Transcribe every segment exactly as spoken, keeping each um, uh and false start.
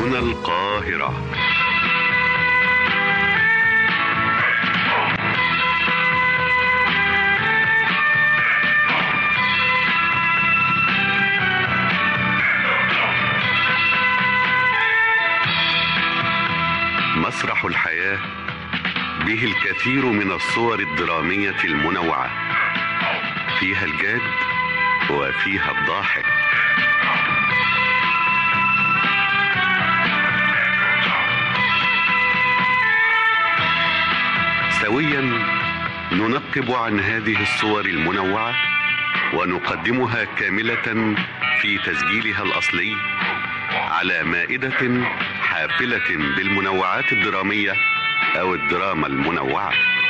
هنا القاهرة. مسرح الحياة به الكثير من الصور الدرامية المنوعة، فيها الجاد وفيها الضاحك. سويا ننقب عن هذه الصور المنوعة ونقدمها كاملة في تسجيلها الأصلي على مائدة حافلة بالمنوعات الدرامية أو الدراما المنوعة.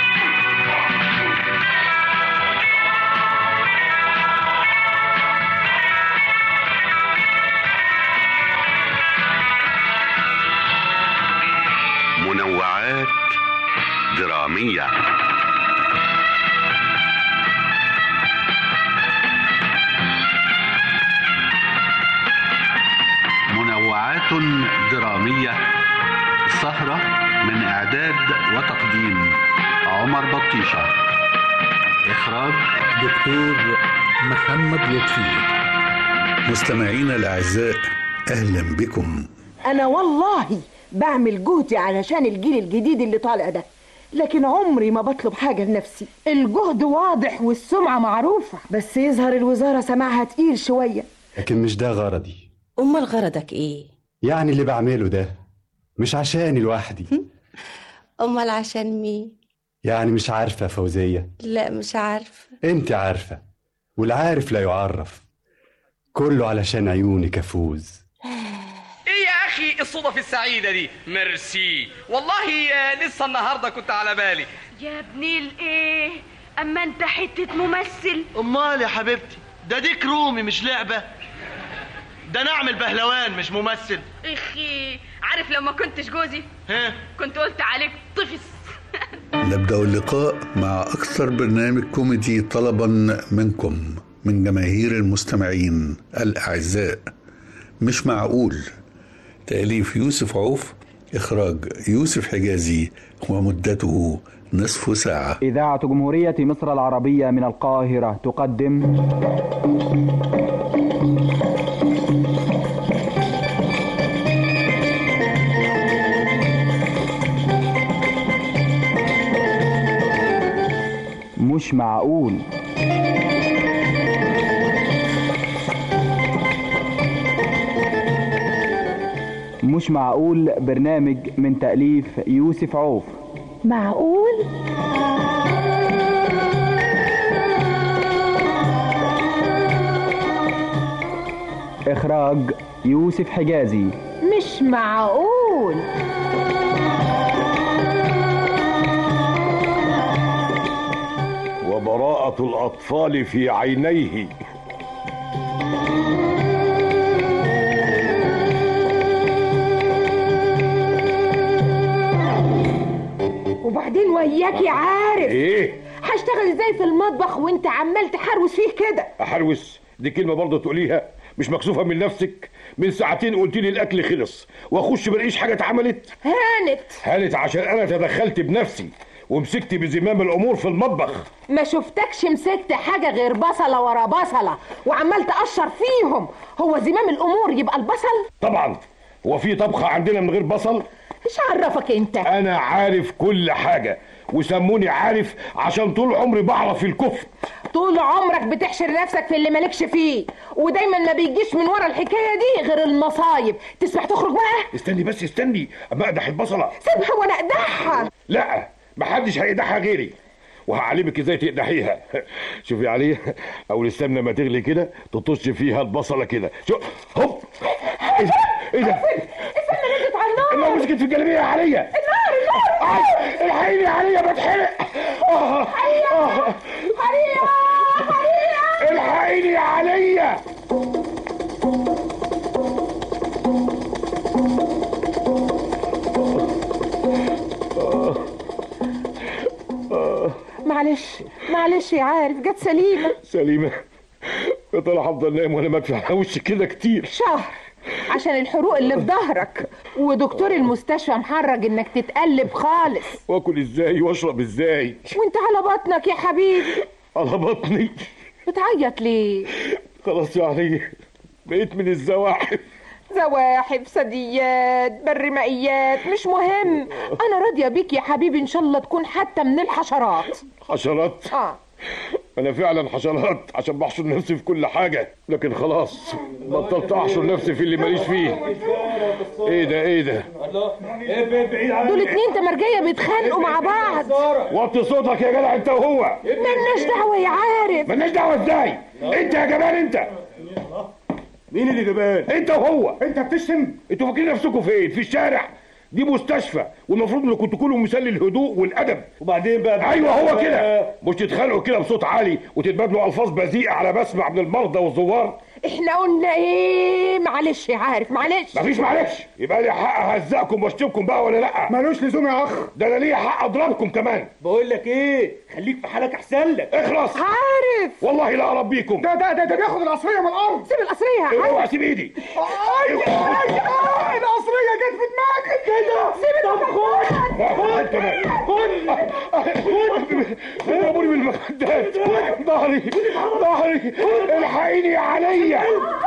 منوعات درامية. منوعات درامية، سهرة من إعداد وتقديم عمر بطيشة، إخراج دكتور محمد لطفي. مستمعينا الأعزاء، أهلا بكم. أنا والله بعمل جهدي علشان الجيل الجديد اللي طالع ده، لكن عمري ما بطلب حاجة لنفسي. الجهد واضح والسمعة معروفة، بس يظهر الوزارة سمعها تقيل شوية. لكن مش ده غرضي. أمال غرضك إيه؟ يعني اللي بعمله ده مش عشاني لوحدي. أمال عشان مين؟ يعني مش عارفة فوزية؟ لا مش عارفة. انت عارفة، والعارف لا يعرف. كله علشان عيونك أفوز. ايه يا اخي الصدف السعيدة دي؟ ميرسي والله، لسه النهاردة كنت على بالي. يا ابني الايه، اما انت حتة ممثل. امال يا حبيبتي، ده ديك رومي مش لعبة، ده نعمل بهلوان مش ممثل. اخي عارف لو ما كنتش جوزي ها كنت قلت عليك طفس. نبدأ اللقاء مع أكثر برنامج كوميدي طلبا منكم من جماهير المستمعين الأعزاء. مش معقول، تأليف يوسف عوف، إخراج يوسف حجازي، ومدته نصف ساعة. إذاعة جمهورية مصر العربية من القاهرة تقدم مش معقول. مش معقول برنامج من تأليف يوسف عوف. معقول؟ إخراج يوسف حجازي. مش معقول. وبراءة الأطفال في عينيه. وبعدين وياكي عارف ايه هشتغل ازاي في المطبخ وانت عمال تحروس فيه كده؟ احروس دي كلمة برضه تقوليها؟ مش مكسوفة من نفسك؟ من ساعتين قلت لي الاكل خلص واخش ملاقيش حاجة اتعملت. هانت هانت عشان انا تدخلت بنفسي ومسكت بزمام الامور في المطبخ. ما شفتكش مسكت حاجة غير بصلة ورا بصلة وعمال تقشر فيهم. هو زمام الامور يبقى البصل؟ طبعا. هو في طبخة عندنا من غير بصل؟ ايش عرفك انت؟ انا عارف كل حاجة، وسموني عارف عشان طول عمري بعرف الكفر. طول عمرك بتحشر نفسك في اللي مالكش فيه، ودايما ما بيجيش من ورا الحكاية دي غير المصايب. تسمح تخرج بقى؟ استني بس استني اما اقدح البصلة. سيبها وانا اقدحها. لا محدش هيقدحها غيري، وهعلمك ازاي تقدحيها. شوفي عليه، اول السمنه ما تغلي كده تطش فيها البصله كده. شوف هوب. ايه ده؟ ايه ده؟ السمنه نزلت على النار. النار مسكت في الجلابيه يا عليا. النار النار. آه. الحقيني يا عليا بتحرق. اه عليا عليا عليا. الحقيني يا عليا. معلش معلش يا عارف، جت سليمة. سليمة؟ يا ترى هفضل نايم وانا مدفع على وشي كده كتير؟ شهر عشان الحروق اللي في ظهرك، ودكتور المستشفى محرج انك تتقلب خالص. واكل ازاي واشرب ازاي وانت على بطنك يا حبيبي؟ على بطني. بتعيط ليه؟ خلاص يعني بقيت من الزواحف. زواحف، ثدييات، برمائيات، مش مهم. انا راضيه بيك يا حبيبي، ان شاء الله تكون حتى من الحشرات. حشرات؟ اه انا فعلا حشرات عشان بحشر نفسي في كل حاجه، لكن خلاص بطلت احشر نفسي في اللي ماليش فيه. ايه ده ايه ده؟ دول اتنين تمرجيه بيتخانقوا مع بعض. وطي صوتك يا جدع انت وهو. مالناش دعوه يا عارف. مالناش دعوه ازاي؟ انت يا جبان انت. مين اللي جبان؟ انت وهو. انت بتشتم؟ انتوا فاكرين نفسكم فين؟ في الشارع؟ دي مستشفى والمفروض انكم تكونوا مثال للهدوء والادب. وبعدين بقى؟ ايوه هو كده، مش تتخانقوا كده بصوت عالي وتتبادلوا الفاظ بذيئه على مسمع من المرضى والزوار. احنا قلنا ايه؟ معلش يا عارف، معلش. مفيش معلش، يبقى لي حق اهزقكم واشتمكم بقى ولا لا؟ ملوش لزوم يا اخ. ده انا ليا حق اضربكم كمان. بقول لك ايه، خليك في حالك احسن لك. اخلص. عارف والله لا اربيكم. ده ده ده, ده بياخد القصريه من الارض. سيب القصريه يا عارف. اوعى سيب ايدي. القصريه جت في دماغك كده. سيب. طب خد خد خد بيضربوني بالمخدات. ظهري ظهري الحقيني يا عليا.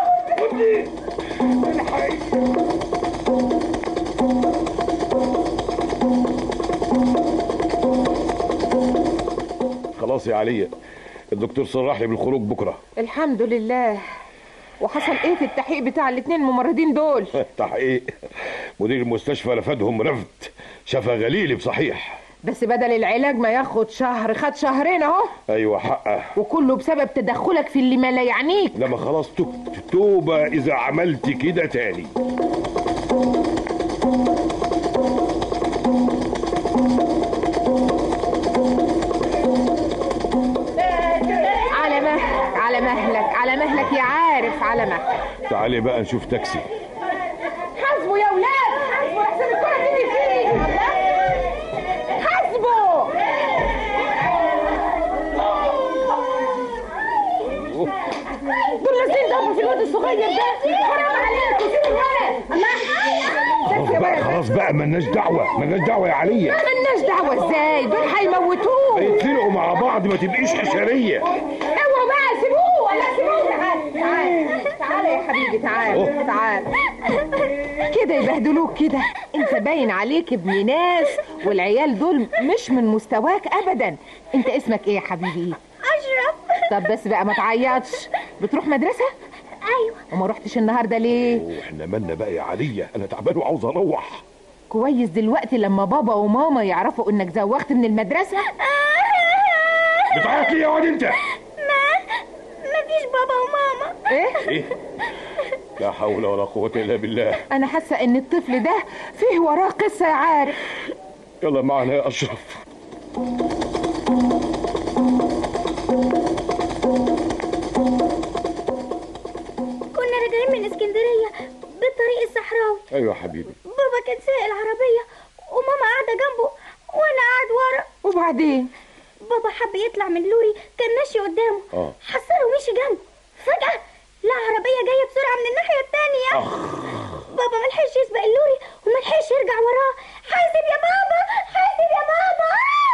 خلاص يا عليا، الدكتور صرح لي بالخروج بكره. الحمد لله. وحصل ايه في التحقيق بتاع الاتنين الممرضين دول؟ تحقيق؟ مدير المستشفى رفضهم رفض شفا غليلي بصحيح. بس بدل العلاج ما ياخد شهر خد شهرين اهو. ايوه حقه. وكله بسبب تدخلك في اللي ما لا يعنيك. لما خلاص تبت توبه اذا عملت كده تاني. على مهلك على مهلك على مهلك يا عارف، على مهلك. تعالي بقى نشوف تاكسي. حاسبوا يا ولاد، حاسبوا احسن الكره تيجي فيه. حاسبوا. دول نازلين ضربوا في الواد الصغير ده. حرام عليكم، سيبوا الولد. خلاص بقى خلاص بقى مالناش دعوه مالناش دعوه يا عليا. ما مالناش دعوه ازاي؟ دول هيموتوه. يتفرقوا مع بعض، ما تبقيش حشريه. اوعوا بقى، سيبوه ولا سيبوه. تعال تعال تعال يا حبيبي، تعال تعال. كده يبهدلوك كده؟ انت باين عليك ابن ناس، والعيال دول مش من مستواك ابدا. انت اسمك ايه يا حبيبي؟ اشرف. طب بس بقى ما تعيطش. بتروح مدرسه؟ ايوه. وما رحتش النهارده ليه؟ واحنا مالنا بقى يا عليا، انا تعبان وعاوز اروح. كويس دلوقتي لما بابا وماما يعرفوا انك زوغت من المدرسه. بتعيط ليه يا واد انت؟ ما مفيش بابا وماما. ايه ايه؟ لا حول ولا قوه الا بالله. انا حاسه ان الطفل ده فيه وراه قصه يا عارف. يلا معنا يا اشرف. كنا راجعين من اسكندريه بالطريق الصحراوي. ايوه يا حبيبي. بابا كان سايق العربيه وماما قاعده جنبه وانا قاعد ورا. وبعدين بابا حب يطلع من لوري كان ماشي قدامه. اه حصله ومشي جنبه. فجاه لا عربيه جايه بسرعه من الناحيه الثانيه. بابا ملحقش يسبق اللوري وملحقش يرجع وراه. حاسب يا بابا، حاسب يا بابا.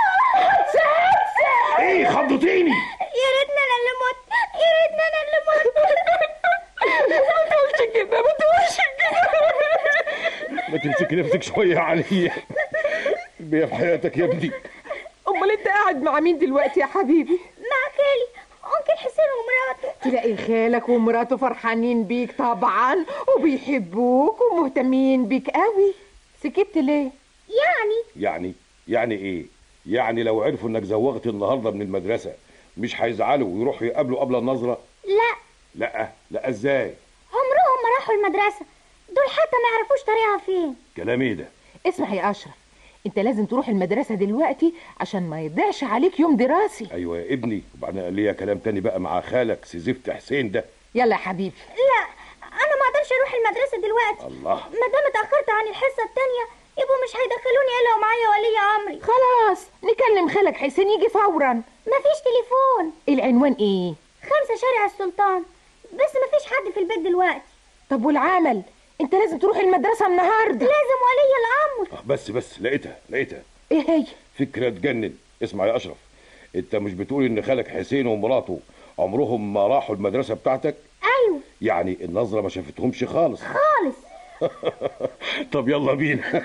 ايه خضتيني؟ يا ريتنا انا اللي مت، يا ريتنا انا اللي مت. ما تقولش كده، ما تقولش كده. ما تمسكي نفسك شويه يا عليا. بيا في حياتك يا ابني. امال انت قاعد مع مين دلوقتي يا حبيبي؟ مع خالي انكل حسين ومراته. تلاقي خالك ومراته فرحانين بيك طبعا وبيحبوك ومهتمين بيك قوي. سكت ليه؟ يعني يعني يعني ايه؟ يعني لو عرفوا انك زوغت النهارده من المدرسه مش هيزعلوا ويروحوا يقابلوا قبل النظره؟ لا لا لا ازاي؟ عمرهم ما راحوا المدرسه، دول حتى ما يعرفوش طريقها فين. كلام ايه ده؟ اسمع يا اشرف، انت لازم تروح المدرسه دلوقتي عشان ما يضيعش عليك يوم دراسي. ايوه يا ابني، وبعدين ليا كلام تاني بقى مع خالك سيزفت حسين ده. يلا يا حبيبي. لا انا ما اقدرش اروح المدرسه دلوقتي. الله. ما دام اتاخرت عن الحصه التانيه يبقوا مش هيدخلوني الا ومعايا ولي امري. خلاص نكلم خالك حسين يجي فورا. مفيش تليفون. العنوان ايه؟ خمسة شارع السلطان، بس مفيش حد في البيت دلوقتي. طب والعمل؟ انت لازم تروح المدرسه النهارده. لازم ولي الامر. بس بس لقيتها لقيتها ايه هي؟ فكره تجنن. اسمع يا اشرف، انت مش بتقول ان خالك حسين ومراته عمرهم ما راحوا المدرسه بتاعتك؟ ايوه. يعني النظره ما شافتهمش خالص خالص. طب يلا بينا.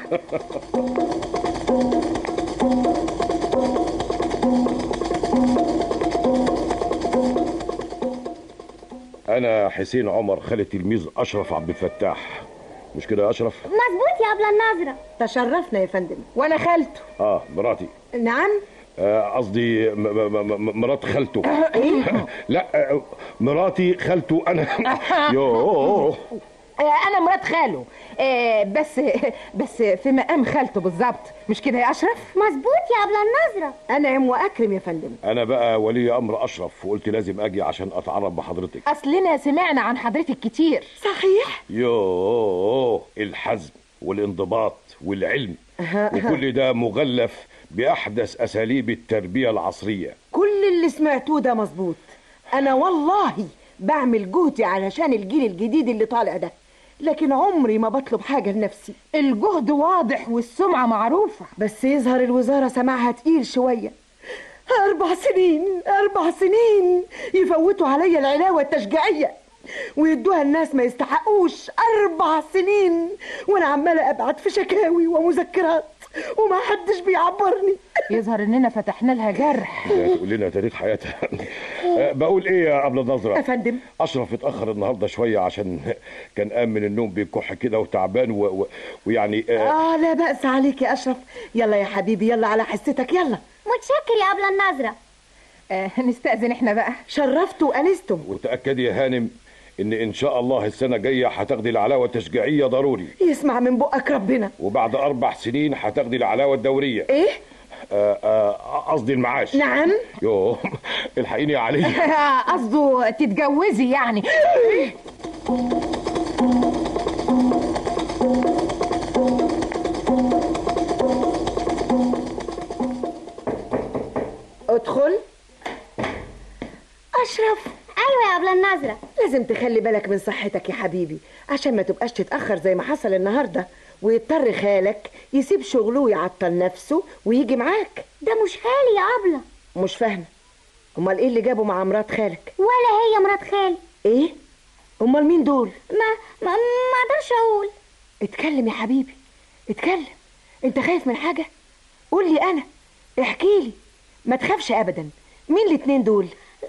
انا حسين عمر، خالة تلميذ اشرف عبد الفتاح، مش كده يا اشرف؟ مظبوط يا ابله النظره. تشرفنا يا فندم. وانا خالته. اه مراتي. نعم. قصدي آه مرات خالته. ايه؟ لا آه مراتي خالته انا. يوه انا مرات خاله. آه بس بس في مقام خالته بالظبط، مش كده يا اشرف؟ مظبوط يا ابله النظره. انعم واكرم يا فندم. انا بقى ولي امر اشرف، وقلت لازم اجي عشان اتعرف بحضرتك. اصلنا سمعنا عن حضرتك كتير. صحيح. يوه الحزم والانضباط والعلم وكل ده مغلف باحدث اساليب التربيه العصريه. كل اللي سمعتوه ده مظبوط. انا والله بعمل جهدي علشان الجيل الجديد اللي طالع ده، لكن عمري ما بطلب حاجة لنفسي. الجهد واضح والسمعة معروفة، بس يظهر الوزارة سماعها تقيل شوية. أربع سنين أربع سنين يفوتوا عليا العلاوة التشجيعية ويدوها الناس ما يستحقوش. أربع سنين وأنا عمالة أبعت في شكاوي ومذكرات وما حدش بيعبرني. يظهر اننا فتحنا لها جرح. تقول لنا تاريخ حياتها. بقول ايه يا ابله النظره؟ يا فندم. اشرف اتاخر النهارده شويه عشان كان قام من النوم بيكح كده وتعبان و... و... ويعني اه, آه لا بأس عليك يا اشرف. يلا يا حبيبي يلا على حستك يلا. متشكر يا ابله النظره. آه نستأذن احنا بقى. شرفتوا وانستم. وتأكدي يا هانم ان ان شاء الله السنه الجايه هتاخدي العلاوه التشجيعيه ضروري. يسمع من بقك ربنا. وبعد اربع سنين هتاخدي العلاوه الدوريه. ايه؟ قصدي المعاش. نعم. يوه الحقيني يا علي. قصده تتجوزي يعني. ادخل. اشرف. ايوه يا ابله النظره. لازم تخلي بالك من صحتك يا حبيبي عشان ما تبقاش تتاخر زي ما حصل النهارده ويضطر خالك يسيب شغله ويعطل نفسه ويجي معاك. ده مش خالي يا ابله. مش فاهمه. امال ايه اللي جابه مع مرات خالك؟ ولا هي مرات خالي. ايه؟ امال مين دول؟ ما ما ما اقدرش اقول. اتكلم يا حبيبي اتكلم. انت خايف من حاجه؟ قول لي انا. احكي لي. ما تخافش ابدا. مين الاتنين دول؟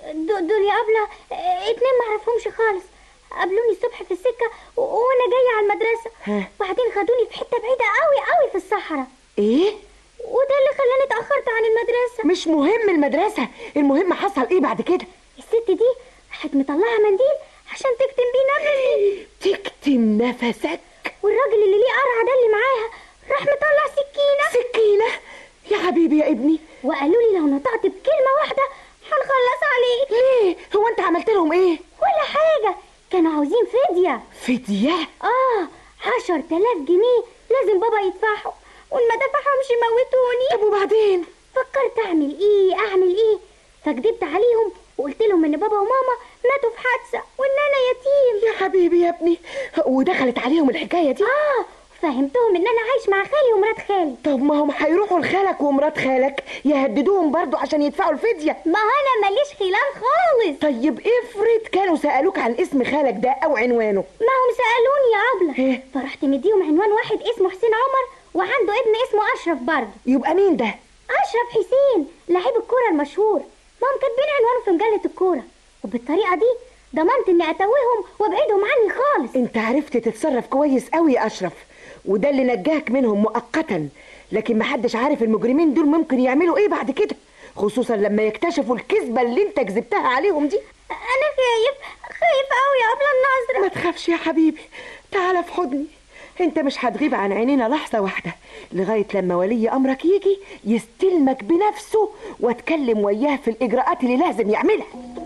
دول يا ابله اتنين ما اعرفهمش خالص. قابلوني الصبح في السكه وانا جايه على المدرسه. ها. وبعدين خدوني في حته بعيده قوي قوي في الصحراء. ايه؟ وده اللي خلاني اتاخرت عن المدرسه. مش مهم المدرسه، المهم حصل ايه بعد كده؟ الست دي راحت مطلعه منديل عشان تكتم بيه نفسي. تكتم نفسك؟ والراجل اللي ليه قرعه ده اللي معاها راح مطلع سكينه. سكينه؟ يا حبيبي يا ابني. وقالوا لي لو نطقت بكلمه واحده هنخلص عليك. ليه؟ هو انت عملت لهم ايه؟ ولا حاجه، كانوا عاوزين فديه. فديه؟ اه عشر تلاف جنيه لازم بابا يدفعهم، وان ما دفعهمش يموتوني. طب وبعدين؟ فكرت اعمل ايه اعمل ايه فكدبت عليهم وقلت لهم ان بابا وماما ماتوا في حادثه وان انا يتيم. يا حبيبي يا ابني. ودخلت عليهم الحكايه دي؟ اه فهمتهم ان انا عايش مع خالي ومرات خالي. طب ما هم هيروحوا لخالك ومرات خالك يهددوهم برضو عشان يدفعوا الفديه. ما انا ماليش خلاف خالص. طيب افرض كانوا سالوك عن اسم خالك ده او عنوانه؟ ما هم سالوني يا ابله. ايه؟ فرحت مديهم عنوان واحد اسمه حسين عمر وعنده ابن اسمه اشرف برضه. يبقى مين ده؟ اشرف حسين لعيب الكوره المشهور. ما هم كاتبين عنوانه في مجله الكوره، وبالطريقه دي ضمنت اني اتوههم وابعدهم عني خالص. انت عرفت تتصرف كويس قوي يا اشرف، وده اللي نجاك منهم مؤقتا، لكن محدش عارف المجرمين دول ممكن يعملوا ايه بعد كده، خصوصا لما يكتشفوا الكذبه اللي انت كذبتها عليهم دي. انا خايف خايف قوي يا ابله النظره. ما تخافش يا حبيبي، تعال في حضني. انت مش هتغيب عن عينينا لحظه واحده لغايه لما ولي امرك يجي يستلمك بنفسه واتكلم وياه في الاجراءات اللي لازم يعملها.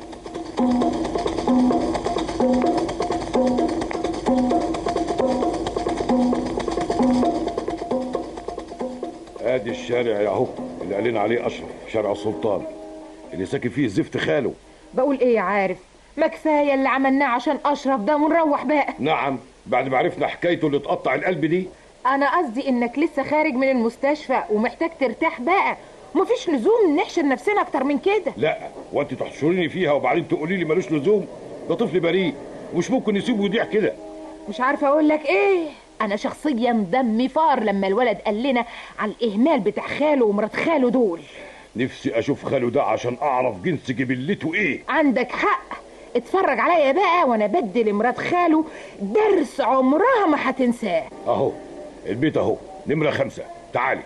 ادي الشارع يا اهو اللي قالين عليه اشرف، شارع السلطان اللي ساكن فيه زفت خاله. بقول ايه يا عارف، ما كفايه اللي عملناه عشان اشرف ده ونروح بقى. نعم بعد ما عرفنا حكايته اللي تقطع القلب دي؟ انا قصدي انك لسه خارج من المستشفى ومحتاج ترتاح بقى، ومفيش لزوم نحشر نفسنا اكتر من كده. لا، وانت تحشريني فيها وبعدين تقولي لي ملوش لزوم؟ ده طفل بريء ومش ممكن نسيبه يضيع كده. مش عارفه اقول لك ايه، انا شخصيا دمي فار لما الولد قال لنا على الاهمال بتاع خاله ومرات خاله دول. نفسي اشوف خاله ده عشان اعرف جنس جبلته ايه. عندك حق، اتفرج عليا بقى وانا بدي لمرات خاله درس عمرها ما هتنساه. اهو البيت اهو، نمرة خمسة، تعالي.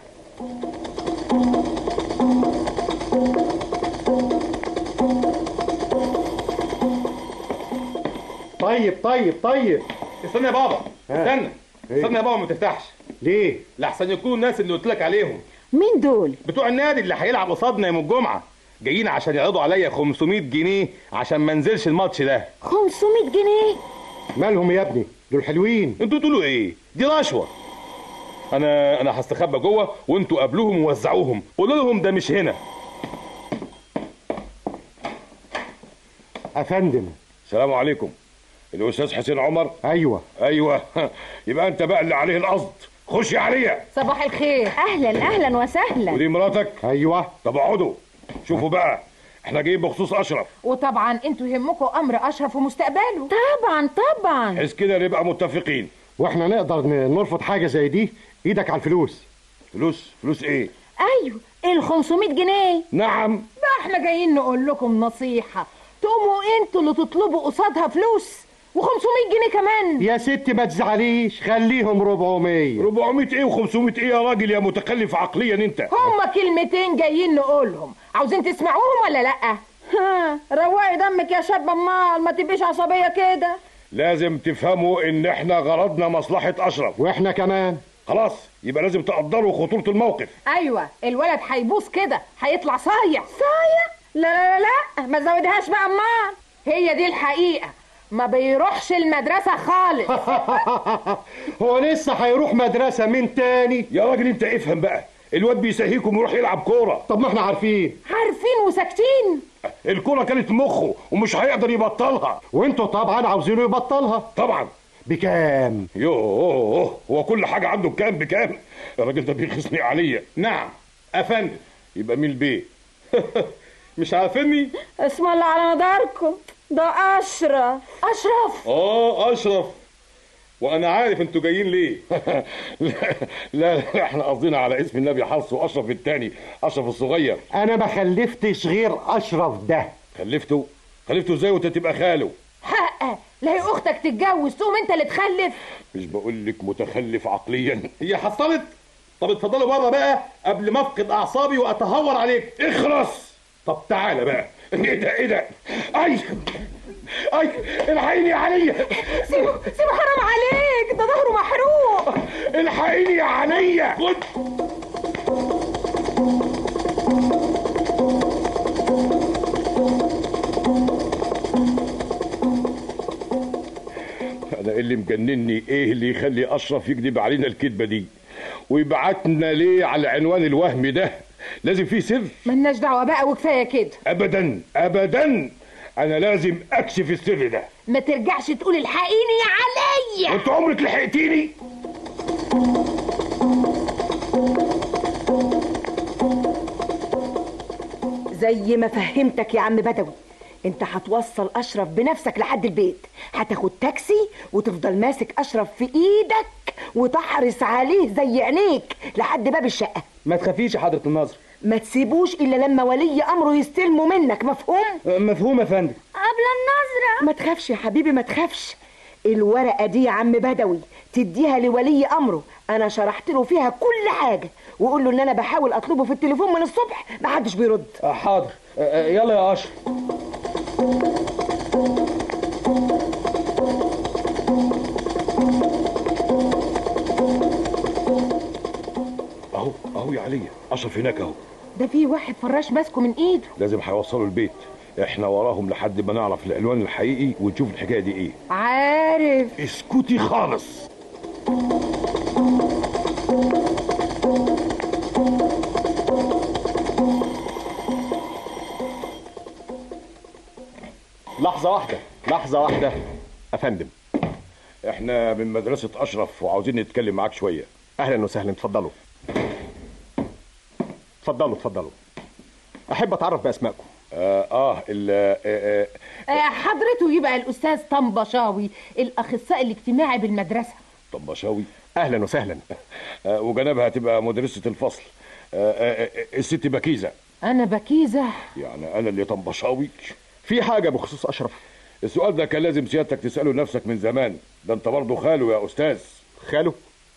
طيب طيب طيب استنى يا بابا، استنى استنى يا بابا، ما تفتحش. ليه؟ لحسن يكونوا الناس اللي قلت لك عليهم. مين دول؟ بتوع النادي اللي هيلعب قصادنا يوم الجمعه، جايين عشان يعرضوا عليا خمسمية جنيه عشان ما انزلش الماتش ده. خمسمية جنيه؟ مالهم يا ابني؟ دول حلوين. انتوا تقولوا ايه؟ دي رشوه. انا انا هستخبى جوه وانتوا قابلوهم ووزعوهم، قولوا لهم ده مش هنا. افندم. السلام عليكم. الاستاذ حسين عمر؟ ايوه ايوه يبقى انت بقى اللي عليه القصد. خشي عليا. صباح الخير. اهلا اهلا وسهلا. ودي مراتك؟ ايوه. طب اقعدوا. شوفوا بقى، احنا جايين بخصوص اشرف، وطبعا انتوا يهمكم امر اشرف ومستقبله. طبعا طبعا. بحيث كده نبقى متفقين. واحنا نقدر نرفض حاجه زي دي؟ ايدك على الفلوس. فلوس؟ فلوس ايه؟ ايوه ال خمسمية جنيه. نعم. ده احنا جايين نقول لكم نصيحه، تقوموا انتوا اللي تطلبوا قصادها فلوس وخمسمية جنيه كمان. يا ست ما تزعليش، خليهم ربعمية. ربعمية ايه وخمسمية ايه يا راجل يا متخلف عقليا انت؟ هما كلمتين جايين نقولهم، عاوزين تسمعوهم ولا لا؟ ها روقي دمك يا شاب، امال ما تبقيش عصبيه كده. لازم تفهموا ان احنا غرضنا مصلحه اشرف، واحنا كمان. خلاص يبقى لازم تقدروا خطوره الموقف. ايوه الولد هيبوظ كده، هيطلع صايع. صايع؟ لا لا لا ما تزودهاش بقى امال. هي دي الحقيقه، ما بيروحش المدرسة خالص. هو لسه هيروح مدرسة من تاني؟ يا راجل انت افهم بقى، الواد بيسهيكم ويروح يلعب كورة. طب ما احنا عارفين. عارفين وساكتين. الكورة كانت مخه ومش هيقدر يبطلها، وانتوا طبعا عاوزينه يبطلها. طبعا. بكام؟ يوه، هو كل حاجة عنده بكام بكام؟ الراجل ده بيخصني عليا. نعم افندم. يبقى مين البيه؟ مش عارفيني؟ اسم الله على نظركم، ده اشرف. اشرف؟ اه اشرف، وانا عارف انتوا جايين ليه. لا, لا لا احنا قصدينا على اسم النبي حفص واشرف التاني، اشرف الصغير. انا ما خلفتش غير اشرف ده. خلفته؟ خلفته ازاي وانت تبقى خاله؟ حقه، لا هي اختك تتجوز تقوم انت اللي تخلف؟ مش بقول لك متخلف عقليا؟ هي حصلت. طب اتفضلوا بره بقى قبل ما افقد اعصابي واتهور عليك. اخرس. طب تعالى بقى. ايه ده ايه ده؟ اي اي الحقيني يا عليا. سيبه سيبه حرام عليك، ده ظهره محروق. الحقيني يا عليا. خد. انا اللي مجنني ايه اللي يخلي اشرف يكذب علينا الكذبه دي ويبعتنا ليه على العنوان الوهمي ده؟ لازم فيه سر. ملناش دعوه بقى وكفايه كده. ابدا ابدا، انا لازم اكشف السر ده. ما ترجعش تقول الحقيني يا عليا. انت عمرك لحقتيني؟ زي ما فهمتك يا عم بدوي، انت هتوصل اشرف بنفسك لحد البيت، هتاخد تاكسي وتفضل ماسك اشرف في ايدك وتحرص عليه زي عينيك لحد باب الشقه. ما تخافيش يا حضرة الناظر، ما تسيبوش الا لما ولي امره يستلموا منك، مفهوم؟ مفهوم يا فندم. قبل النظرة. ما تخافش يا حبيبي ما تخافش. الورقه دي يا عم بدوي تديها لولي امره، انا شرحت له فيها كل حاجه، وقول له ان انا بحاول اطلبه في التليفون من الصبح محدش بيرد. حاضر. يلا يا اشرف. اهو اهو يا عليا، اشرف هناك اهو. ده في واحد فراش ماسكه من ايده. لازم هيوصلوا البيت، احنا وراهم لحد ما نعرف العنوان الحقيقي ونشوف الحكايه دي ايه. عارف. اسكتي خالص. لحظه واحده لحظه واحده. افندم، احنا من مدرسة اشرف وعاوزين نتكلم معاك شوية. اهلا وسهلا، اتفضلوا اتفضلوا اتفضلوا. احب اتعرف باسمائكم. اه, آه ال آه آه حضرته يبقى الاستاذ طنبشاوي، الاخصائي الاجتماعي بالمدرسه. طنبشاوي، اهلا وسهلا. آه وجنبها تبقى مدرسة الفصل آه آه الست بكيزة. انا بكيزة؟ يعني انا اللي طنبشاوي؟ في حاجة بخصوص اشرف؟ السؤال ده كان لازم سيادتك تسأله نفسك من زمان، ده انت برضه خاله يا استاذ. خاله؟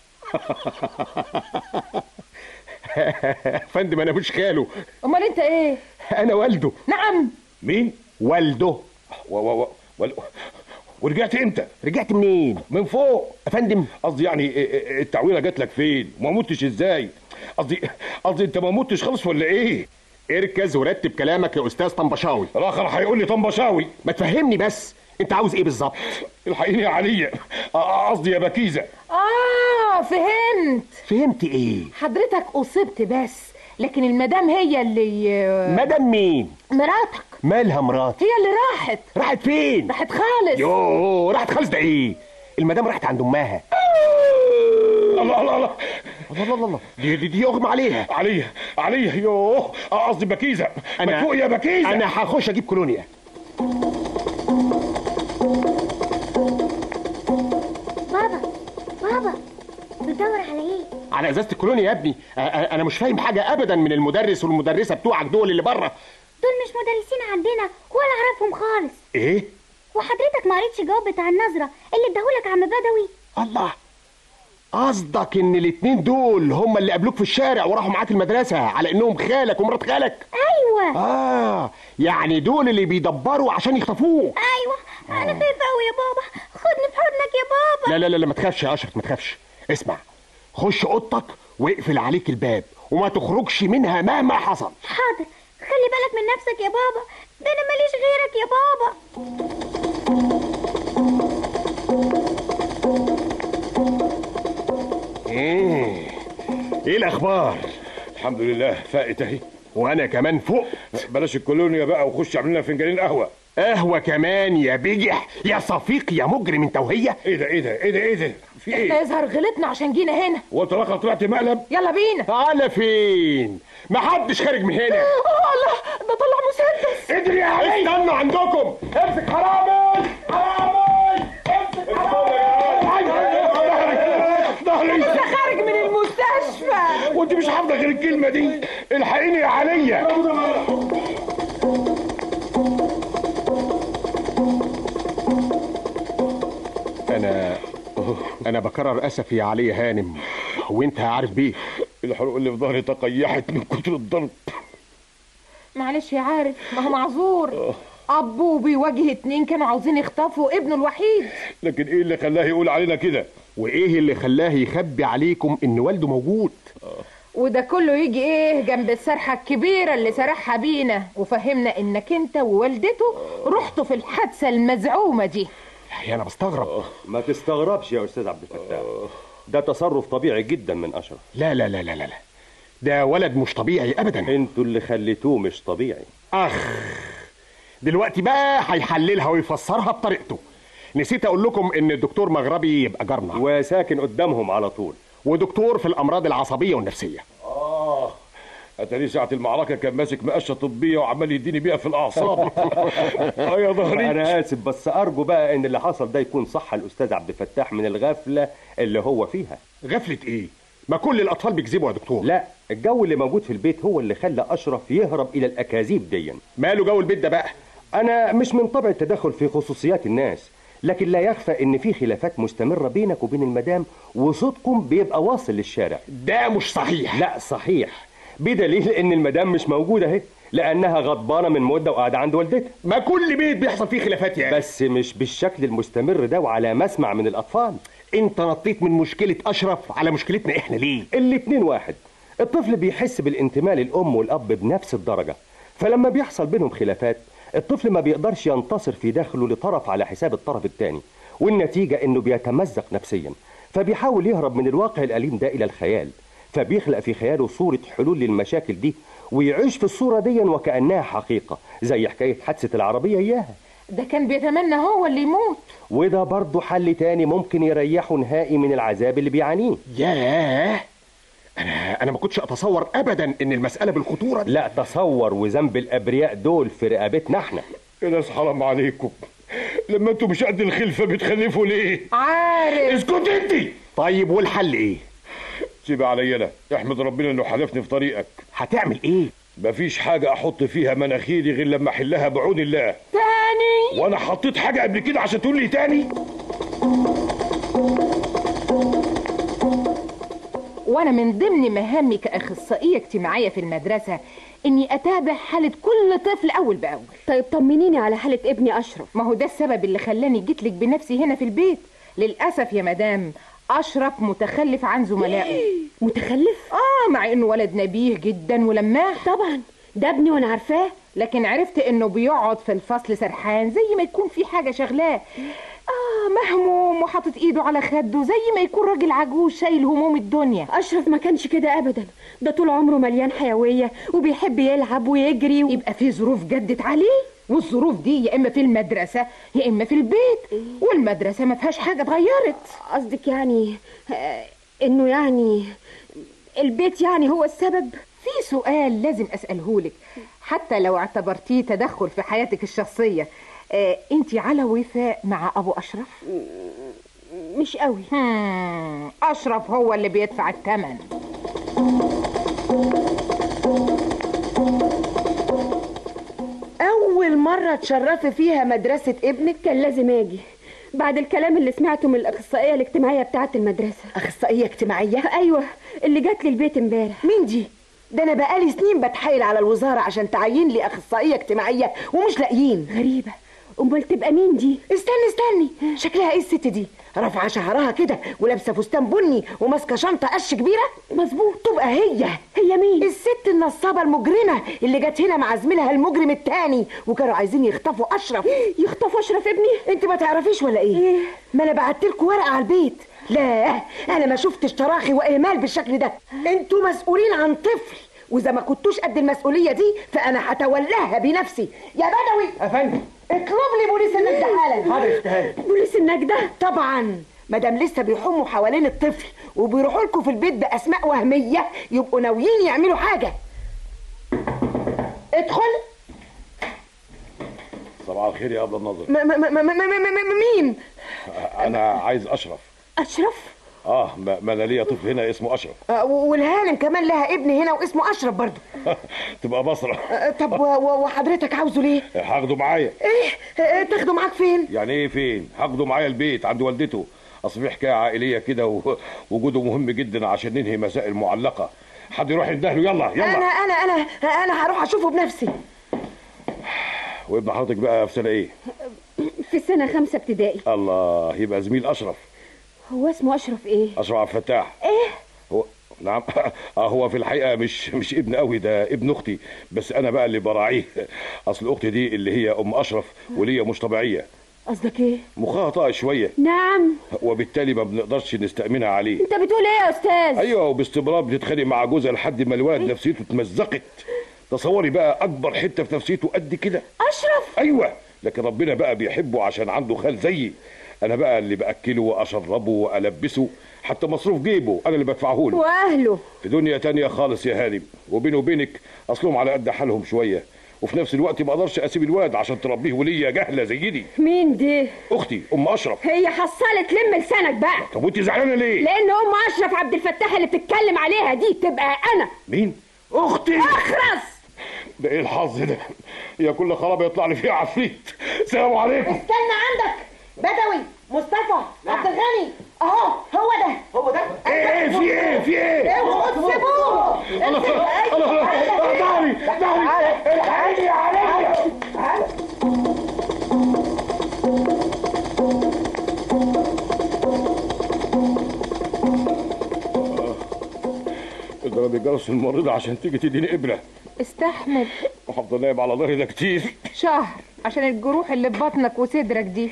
فندم انا مش خاله. امال انت ايه؟ انا والده. نعم. مين؟ والده. و و و ورجعت امتى؟ رجعت منين؟ من فوق يا فندم. قصدي يعني التعويره جات لك فين؟ وما متش ازاي؟ قصدي قصدي انت ما متش خالص ولا ايه؟ اركز ورتب كلامك يا استاذ طنبشاوي. الاخر هيقول لي طنبشاوي. ما تفهمني بس، انت عاوز ايه بالظبط؟ الحقيني يا عليا، قصدي يا بكيزه. اه فهمت. فهمت ايه؟ حضرتك اصبت بس، لكن المدام هي اللي. مدام مين؟ مراتك. مالها مراتي؟ هي اللي راحت. راحت فين؟ راحت خالص. يوه راحت خالص ده ايه؟ المدام راحت عند امها. الله الله الله الله الله الله دي دي, دي اغمى عليها. عليا عليا يوه قصدي بكيزه. انا مدفوق يا بكيزه. انا هخش اجيب كولونيا. بابا بابا بتدور على ايه؟ على ازازه الكولونيا يا ابني. انا مش فاهم حاجه ابدا من المدرس والمدرسه بتوعك دول اللي بره. دول مش مدرسين عندنا ولا اعرفهم خالص. ايه؟ وحضرتك ما قريتش جواب بتاع النظره اللي اداهولك عم بدوي؟ الله، قصدك ان الاتنين دول هم اللي قابلوك في الشارع وراحوا معاك المدرسه على انهم خالك ومرات خالك؟ ايوه. اه يعني دول اللي بيدبروا عشان يخطفوه. ايوه. انا خايفه قوي يا بابا، خدني في حضنك يا بابا. لا لا لا ما تخافش يا اشرف، ما تخافش. اسمع، خش اوضتك واقفل عليك الباب وما تخرجش منها مهما حصل. حاضر، خلي بالك من نفسك يا بابا، ده انا ماليش غيرك يا بابا. ايه ايه الاخبار؟ الحمد لله فائت اهي. وانا كمان فوق. بلاش الكولونيا بقى وخش اعمل لنا فنجانين قهوه. قهوه كمان يا بجح يا صفيق يا مجرم انت وهي؟ ايه ده ايه ده ايه ده ايه ده في ايه؟ احنا يظهر غلطنا عشان جينا هنا. وانت الاخر طلعت مقلب؟ يلا بينا. على فين؟ محدش خارج من هنا. الله ده طلع مسدس. اجري يا علي. استنوا عندكم. امسك حرامي حرامي امسك ظهري. انت خارج من المستشفى وانت مش حافظه غير الكلمه دي. الحقيني يا عليا. انا انا بكرر اسفي يا علي هانم، وانت عارف بيه. الحروق اللي في ظهري تقيحت من كتر الضرب. معلش يا عارف، ما هو معذور. ابوه بيواجه اتنين كانوا عاوزين يخطفوا ابنه الوحيد. لكن ايه اللي خلاه يقول علينا كده؟ وايه اللي خلاه يخبي عليكم ان والده موجود؟ وده كله يجي ايه جنب السرحه الكبيره اللي سرحها بينا وفهمنا انك انت ووالدته رحتوا في الحادثه المزعومه دي. يا انا بستغرب. ما تستغربش يا استاذ عبد الفتاح، ده تصرف طبيعي جدا من اشرف. لا لا لا لا لا ده ولد مش طبيعي ابدا. انتوا اللي خليتوه مش طبيعي. اخ دلوقتي بقى هيحللها ويفسرها بطريقته. نسيت اقول لكم ان الدكتور مغربي يبقى جارنا وساكن قدامهم على طول، ودكتور في الامراض العصبيه والنفسيه. اه اتاري ساعه المعركه كان ماسك مقشه طبيه وعمال يديني بيها في الاعصاب. اه يا ظهري. انا اسف بس ارجو بقى ان اللي حصل ده يكون صح الاستاذ عبد الفتاح من الغفله اللي هو فيها. غفله ايه؟ ما كل الاطفال بيكذبوا يا دكتور. لا، الجو اللي موجود في البيت هو اللي خلى اشرف يهرب الى الاكاذيب دي. ماله جو البيت ده بقى؟ انا مش من طبع التدخل في خصوصيات الناس، لكن لا يخفى ان في خلافات مستمره بينك وبين المدام وصوتكم بيبقى واصل للشارع. ده مش صحيح. لا صحيح، بدليل ان المدام مش موجوده اهي، لانها غضبانه من مده وقاعده عند والدتها. ما كل بيت بيحصل فيه خلافات يعني، بس مش بالشكل المستمر ده وعلى مسمع من الاطفال. انت نطيت من مشكله اشرف على مشكلتنا احنا ليه؟ الاتنين واحد. الطفل بيحس بالانتماء للام والاب بنفس الدرجه، فلما بيحصل بينهم خلافات الطفل ما بيقدرش ينتصر في داخله لطرف على حساب الطرف الثاني، والنتيجه انه بيتمزق نفسيا، فبيحاول يهرب من الواقع الاليم ده الى الخيال، فبيخلق في خياله صوره حلول للمشاكل دي ويعيش في الصوره دي وكانها حقيقه، زي حكايه حادثه العربيه اياها. ده كان بيتمنى هو اللي يموت. وده برضه حل تاني ممكن يريحه نهائي من العذاب اللي بيعانيه. ياه، انا انا ما كنتش اتصور ابدا ان المساله بالخطوره دي. لا تصور، وذنب الابرياء دول في رقبتنا احنا. يا ناس حرام عليكم، لما انتوا مش قد الخلفه بتخلفوا ليه؟ عارف. اسكت انت. طيب والحل ايه؟ سيب عليا انا، احمد ربنا انه حلفني في طريقك. هتعمل ايه؟ مفيش حاجه احط فيها مناخيري غير لما احلها بعون الله. تاني؟ وانا حطيت حاجه قبل كده عشان تقول لي تاني؟ وانا من ضمن مهامي كاخصائيه اجتماعيه في المدرسه اني اتابع حاله كل طفل اول باول. طيب طمنيني على حاله ابني اشرف. ما هو ده السبب اللي خلاني جيت لك بنفسي هنا في البيت. للاسف يا مدام اشرف متخلف عن زملائه. متخلف؟ اه، مع انه ولد نبيه جدا ولماح. طبعا ده ابني وانا عارفاه، لكن عرفت انه بيقعد في الفصل سرحان زي ما يكون في حاجه شغلاه. اه، مهموم وحاطط ايده على خده زي ما يكون راجل عجوز شايل هموم الدنيا. اشرف ما كانش كده ابدا، ده طول عمره مليان حيويه وبيحب يلعب ويجري و... يبقى في ظروف جدت عليه، والظروف دي يا اما في المدرسه يا اما في البيت، والمدرسه ما فيهاش حاجه اتغيرت. قصدك يعني آه انه يعني البيت يعني هو السبب؟ في سؤال لازم اسالهولك حتى لو اعتبرتيه تدخل في حياتك الشخصيه. آه، انتي على وفاء مع ابو اشرف؟ مش قوي. هم، اشرف هو اللي بيدفع الثمن. اول مره تشرفي فيها مدرسه ابنك كان لازم اجي بعد الكلام اللي سمعته من الاخصائيه الاجتماعيه بتاعه المدرسه. اخصائيه اجتماعيه؟ ايوه، اللي جات لي البيت امبارح. مين دي؟ ده انا بقالي سنين بتحايل على الوزاره عشان تعين لي اخصائيه اجتماعيه ومش لاقيين. غريبه، امال تبقى مين دي؟ استني استني، شكلها ايه الست دي؟ رافعه شعرها كده ولابسه فستان بني وماسكه شنطه قش كبيره. مظبوط، تبقى هي. هي مين؟ الست النصابه المجرمه اللي جت هنا مع زميلها المجرم التاني وكانوا عايزين يخطفوا اشرف. يخطفوا اشرف ابني؟ انت ما تعرفيش ولا ايه؟ إيه؟ ما انا بعتلكوا ورقه على البيت. لا، انا ما شفتش تراخي واهمال بالشكل ده. انتوا مسؤولين عن طفل، واذا ما كنتوش قد المسؤوليه دي فانا هتولاها بنفسي. يا بدوي يا فندم، اطلب لي بوليس النجدة حالا. حاضر استهاني. بوليس النجدة؟ طبعا، مادام لسه بيحوموا حوالين الطفل وبيروحوا لكم في البيت باسماء وهميه يبقوا ناويين يعملوا حاجه. ادخل. صباح الخير يا ابله النظر. م م م م م مين؟ انا عايز اشرف. اشرف؟ اه، ما انا ليا طفل هنا اسمه اشرف. آه، والهانم كمان لها ابن هنا واسمه اشرف برضه. تبقى بصره. آه، طب وحضرتك عاوزه ليه؟ هاخده معايا. ايه؟ آه، تاخده معاك فين؟ يعني ايه فين؟ هاخده معايا البيت عند والدته. اصل في حكايه عائليه كده ووجوده مهم جدا عشان ننهي مسائل معلقه. حد يروح يندهله. يلا يلا. انا انا انا انا هروح اشوفه بنفسي. وابن حضرتك بقى في سنه ايه؟ في سنه خمسه ابتدائي. الله، يبقى زميل اشرف. هو اسمه اشرف ايه؟ اشرف عبد الفتاح. ايه؟ هو نعم. اه، هو في الحقيقه مش مش ابن قوي، ده ابن اختي، بس انا بقى اللي براعيه. اصل اختي دي اللي هي ام اشرف وليا مش طبيعيه. قصدك ايه؟ مخها طاقه شويه. نعم. وبالتالي ما بنقدرش نستأمنها عليه. انت بتقول ايه يا استاذ؟ ايوه، وباستمرار بتتخانق مع جوزها لحد ما الولد إيه؟ نفسيته اتمزقت. تصوري بقى، اكبر حته في نفسيته قد كده. اشرف؟ ايوه، لكن ربنا بقى بيحبه عشان عنده خال زيي. انا بقى اللي باكله واشربه والبسه، حتى مصروف جيبه انا اللي بدفعه له. واهله في دنيا تانية خالص يا هانم. وبيني وبينك اصلهم على قد حالهم شويه، وفي نفس الوقت ما اقدرش اسيب الواد عشان تربيه وليه جهله زي دي. مين دي؟ اختي ام اشرف. هي حصلت لم لسانك بقى. طب وانت زعلانه ليه؟ لان ام اشرف عبد الفتاح اللي بتتكلم عليها دي تبقى انا. مين؟ اختي. اخرس. ده ايه الحظ ده؟ يا كل خرابه يطلع لي فيها عفريت. سلام عليكم. استنى عندك بدوي. مصطفى عبد الغني اهو. هو ده هو ده. ايه ايه في ايه في ايه؟ اوعوا تسيبوه. الله الله. داري داري الحقيقي عليا. اضرب الجرس الممرضة عشان تيجي تديني ابره. استحمل. وهفضل نايم على ظهري ده كتير. شهر عشان الجروح اللي في بطنك وصدرك دي.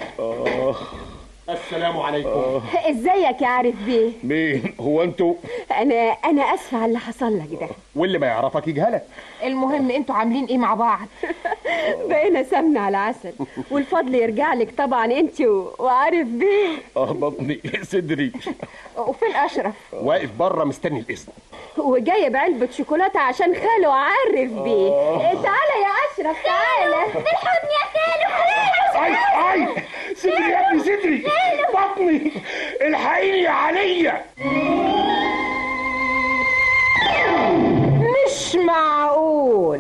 آه. السلام عليكم. آه. ازيك يا عارف بيه؟ مين هو انتوا؟ انا انا اسفه على اللي حصل لك ده. واللي ما يعرفك يجهلك. المهم انتوا عاملين ايه مع بعض؟ بقينا سمنه على عسل، والفضل يرجع لك طبعا انت وعارف بيه. اه بطني صدري. وفين اشرف؟ واقف بره مستني الاذن، وجايب علبه شوكولاته عشان خاله عارف بيه. تعالى يا اشرف تعالى. بالحضن يا خالو. اي اي صدري يا ابني صدري بطني الحقيني يا عليا. مش معقول.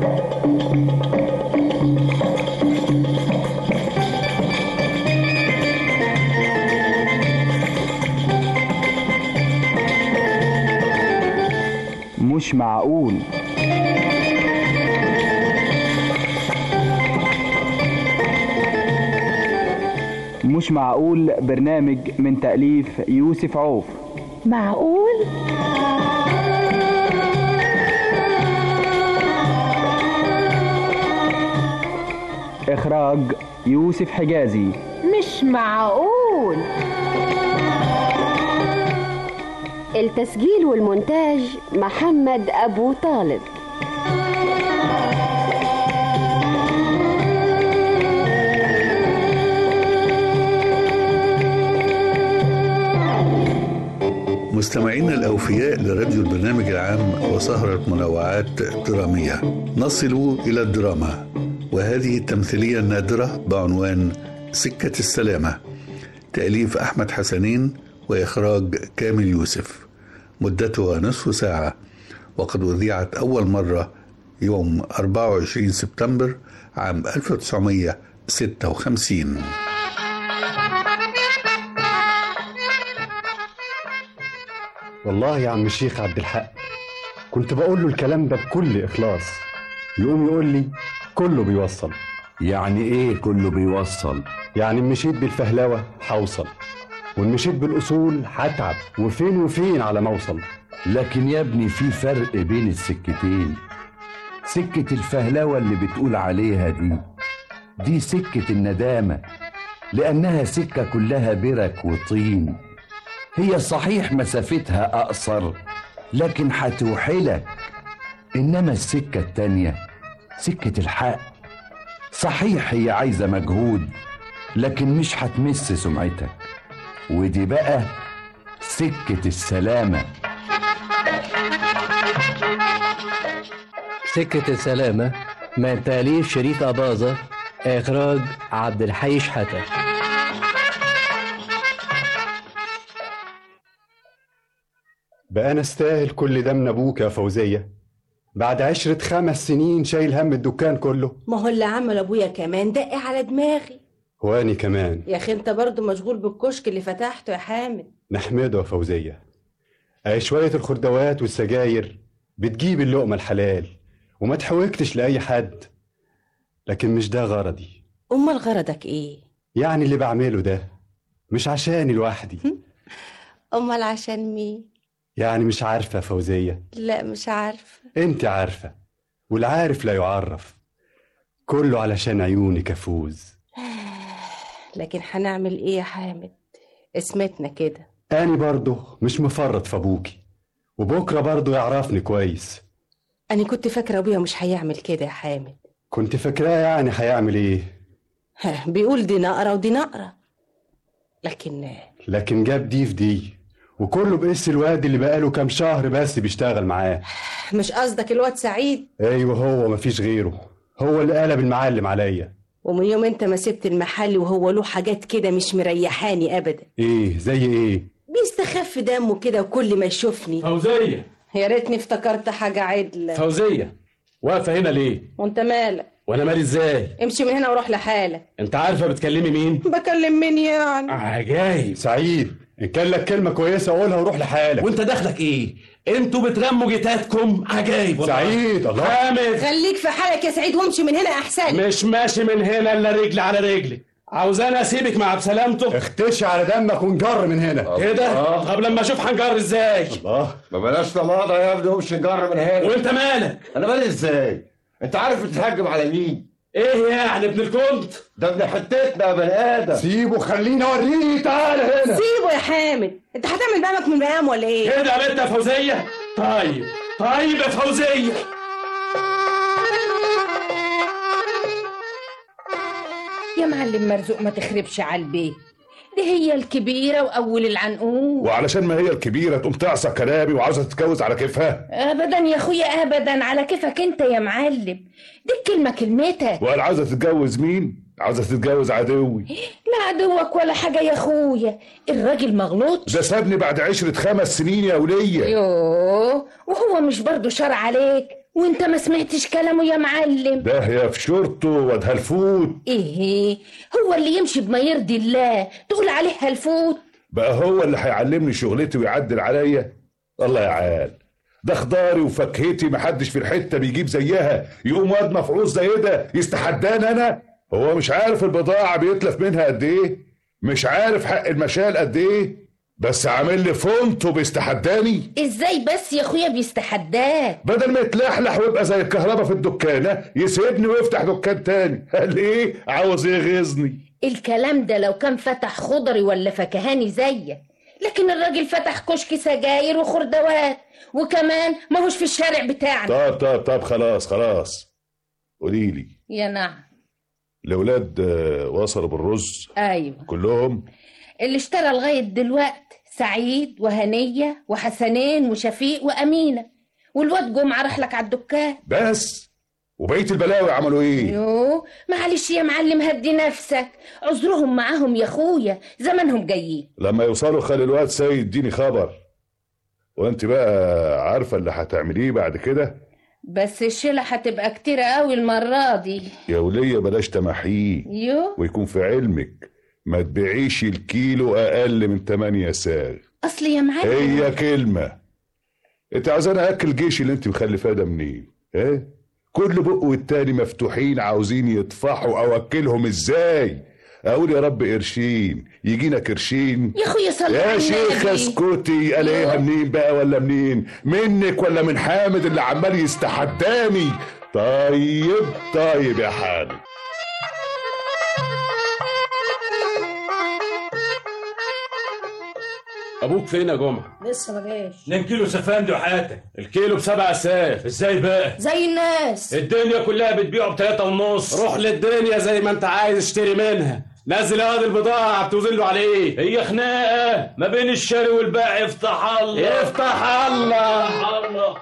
مش معقول. مش معقول برنامج من تأليف يوسف عوف. معقول؟ إخراج يوسف حجازي. مش معقول. التسجيل والمونتاج محمد أبو طالب. مستمعينا الأوفياء لراديو البرنامج العام وسهرة منوعات درامية، نصل إلى الدراما، وهذه التمثيلية النادرة بعنوان سكة السلامة، تأليف أحمد حسنين وإخراج كامل يوسف، مدتها نصف ساعة، وقد أذيعت أول مرة يوم أربعة وعشرين سبتمبر عام ألف وتسعمائة وستة وخمسين. والله يا عم الشيخ عبد الحق كنت بقول له الكلام ده بكل إخلاص، يقوم يقول لي كله بيوصل. يعني ايه كله بيوصل؟ يعني مشيت بالفهلوة هوصل، ومشيت بالأصول هتعب، وفين وفين على ما اوصل. لكن يا ابني في فرق بين السكتين. سكة الفهلوة اللي بتقول عليها دي دي سكة الندامة، لأنها سكة كلها برك وطين. هي صحيح مسافتها أقصر لكن هتوحلك. إنما السكة التانية سكة الحق، صحيح هي عايزة مجهود لكن مش هتمس سمعتك، ودي بقى سكة السلامة. سكة السلامة من تأليف شريف أباظة، إخراج عبد الحي شحاتة. بقى أنا استاهل كل ده من أبوك يا فوزية؟ بعد عشرة خمس سنين شايل هم الدكان كله. ما هو اللي عمل ابويا كمان دق على دماغي. واني كمان يا اخي انت برضو مشغول بالكشك اللي فتحته يا حامد. نحمده يا فوزية. اهي شوية الخردوات والسجاير بتجيب اللقمة الحلال وما تحوجتش لأي حد، لكن مش ده غرضي. امال غرضك ايه؟ يعني اللي بعمله ده مش عشاني لوحدي. امال عشان مين؟ يعني مش عارفة يا فوزية؟ لا مش عارفة. انت عارفة، والعارف لا يعرف. كله علشان عيونك افوز. لكن هنعمل ايه يا حامد؟ اسمتنا كده. أنا برضه مش مفرط في أبوكي، وبكرة برضه يعرفني كويس. أنا كنت فاكرة أبويا مش هيعمل كده يا حامد. كنت فاكراه يعني هيعمل إيه؟ ها بيقول دي نقرة ودي نقرة، لكن لكن جاب دي في دي، وكله بقس الواد اللي بقاله كام شهر بس بيشتغل معاه. مش قصدك الواد سعيد؟ أيوه هو مفيش غيره، هو اللي قلب المعلم عليا. ومن يوم انت ما سبت المحل وهو له حاجات كده مش مريحاني ابدا. ايه زي ايه؟ بيستخف دمه كده وكل ما يشوفني. فوزية، يا ريتني افتكرت حاجه عدله. فوزية واقفه هنا ليه؟ وانت مالك؟ وانا مالي ازاي؟ امشي من هنا وروح لحالك. انت عارفه بتكلمي مين؟ بكلم مين يعني؟ عجايب. سعيد ان كان لك كلمه كويسه قولها وروح لحالك. وانت دخلك ايه؟ انتوا بترموا جيتاتكم عجايب. سعيد الله حامد خليك في حالك يا سعيد وامشي من هنا احسن. مش ماشي من هنا الا رجلي على رجلي. عاوزاني اسيبك مع بسلامته؟ اختشي على دمك ونجر من هنا. كده؟ طب لما اشوف هنجر ازاي؟ الله ما بلاش طلاقه يا ابني ومش نجر من هنا. وانت مالك؟ انا مالي ازاي؟ انت عارف بتتهجم على مين؟ ايه يعني ابن الكنت؟ ده ابن حتتنا يا بني ادم. سيبه خليني اوريه، تعالى هنا. سيبه يا حامد، انت هتعمل بقى من مقام ولا ايه؟ كده يا بنت يا فوزيه؟ طيب طيب يا فوزيه. يا معلم مرزوق ما تخربش على البيت، دي هي الكبيرة وأول العنقود. وعلشان ما هي الكبيرة تقوم تعصى كلامي وعاوزة تتجوز على كيفها؟ أبدا يا أخويا أبدا، على كيفك أنت يا معلم، دي الكلمة كلمتك. وقال عاوزة تتجوز مين؟ عاوزة تتجوز عدوي. لا عدوك ولا حاجة يا أخويا، الراجل مغلوطش. ده سابني بعد عشرة خمس سنين يا ولية. يوه، وهو مش برضو شرع عليك وانت ما سمعتش كلامه يا معلم؟ ده يا في شورته واد هلفوت. ايه هو اللي يمشي بما يرضي الله تقول عليه هلفوت؟ بقى هو اللي هيعلمني شغلتي ويعدل عليا؟ الله يا عال، ده خضاري وفاكهتي محدش في الحته بيجيب زيها، يقوم واد مفعوص زي ده يستحداني انا؟ هو مش عارف البضاعه بيتلف منها قد ايه؟ مش عارف حق المشال قد ايه؟ بس عامل لي فونت وبيستحداني. ازاي بس يا اخويا بيستحداك؟ بدل ما يتلحلح ويبقى زي الكهرباء في الدكانه يسيبني ويفتح دكان تاني. قال ايه؟ عاوز يغيظني. الكلام ده لو كان فتح خضري ولا فكهاني زيك، لكن الراجل فتح كشك سجاير وخردوات، وكمان ما هوش في الشارع بتاعنا. طب طب طب خلاص خلاص، قوليلي. يا نعم. الاولاد وصلوا بالرز؟ ايوه كلهم. اللي اشترى لغايه دلوقتي سعيد وهنيه وحسنين وشفيق وامينه، والواد جمعه راح لك على الدكان. بس وبقيه البلاوي عملوا ايه؟ يوه معلش يا معلم، هدي نفسك، عذرهم معاهم يا اخويا، زمانهم جايين. لما يوصلوا خلي الواد سيد يديني خبر. وانت بقى عارفه اللي هتعمليه بعد كده؟ بس الشيله هتبقى كتير قوي المره دي يا وليه. بلاش تمحيه. يوه ويكون في علمك ما تبيعيش الكيلو اقل من تمانية ساغ. اصل يا معلم هي كلمه. انت عاوزاني اكل جيش اللي انت مخلفاه ده منين؟ ايه كل بق والتاني مفتوحين عاوزين يطفحوا، اوكلهم ازاي؟ اقول يا رب قرشين يجينا كرشين. يا اخويا صلي يا على النبي. شيخ اسكتي. الاقيها منين بقى ولا منين؟ منك ولا من حامد اللي عمال يستحداني؟ طيب طيب يا حامد. ابوك فين يا جمعه؟ لسه ما جاش. اتنين كيلو سفندي وحياتك. الكيلو بسبع ساف. ازاي بقى؟ زي الناس. الدنيا كلها بتبيعه بتلاتة ونص. روح للدنيا زي ما انت عايز اشتري منها. نزل هذه البضاعة بتوزن له عليه. هي خناقة ما بين الشاري والباع. يفتح الله يفتح الله. الله.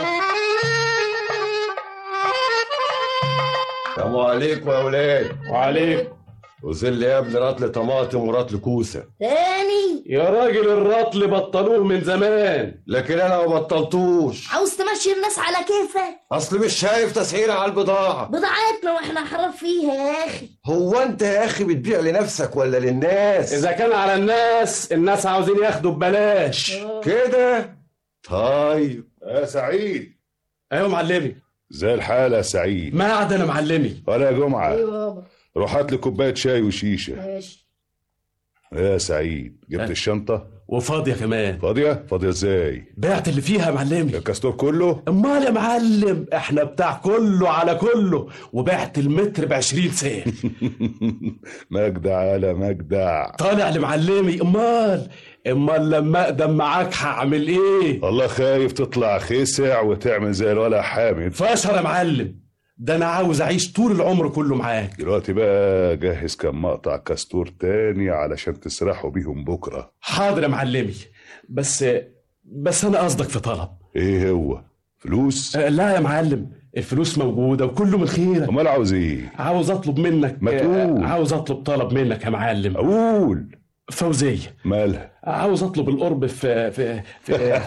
السلام عليكم يا ولاد. وعليكم. وزن لي يا ابني رطل طماطم ورطل كوسه. تاني يا راجل الرطل بطلوه من زمان. لكن انا ما بطلتوش. عاوز تمشي الناس على كيفك؟ اصل مش شايف تسعير على البضاعه. بضاعتنا واحنا حرام فيها يا اخي. هو انت يا اخي بتبيع لنفسك ولا للناس؟ اذا كان على الناس، الناس عاوزين ياخدوا ببلاش كده. طيب يا سعيد. ايوه معلمي. زي الحالة يا سعيد. ما قاعد انا معلمي. ولا يا جمعة. ايوه بابا. روح هات لي كوبايه شاي وشيشه. ماشي. يا سعيد جبت أه. الشنطه؟ وفاضيه كمان. فاضيه؟ فاضيه ازاي؟ بعت اللي فيها يا معلمي. الكاستور كله؟ امال يا معلم احنا بتاع كله على كله، وبعت المتر بعشرين ساعه. مجدع على مجدع. طالع لمعلمي. امال امال لما اقدم معاك هعمل ايه؟ الله خايف تطلع خسع وتعمل زي الولا حامد. فاشر يا معلم، ده انا عاوز اعيش طول العمر كله معاك. دلوقتي بقى جهز كم مقطع كاستور تاني علشان تسرحوا بيهم بكره. حاضر يا معلمي. بس بس انا قصدك في طلب. ايه هو؟ فلوس؟ آه لا يا معلم، الفلوس موجوده وكله من خيرك. امال عاوز ايه؟ عاوز اطلب منك. ما تقول. آه عاوز اطلب طلب منك يا معلم. اقول. فوزيه. مالها؟ عاوز اطلب القرب في في في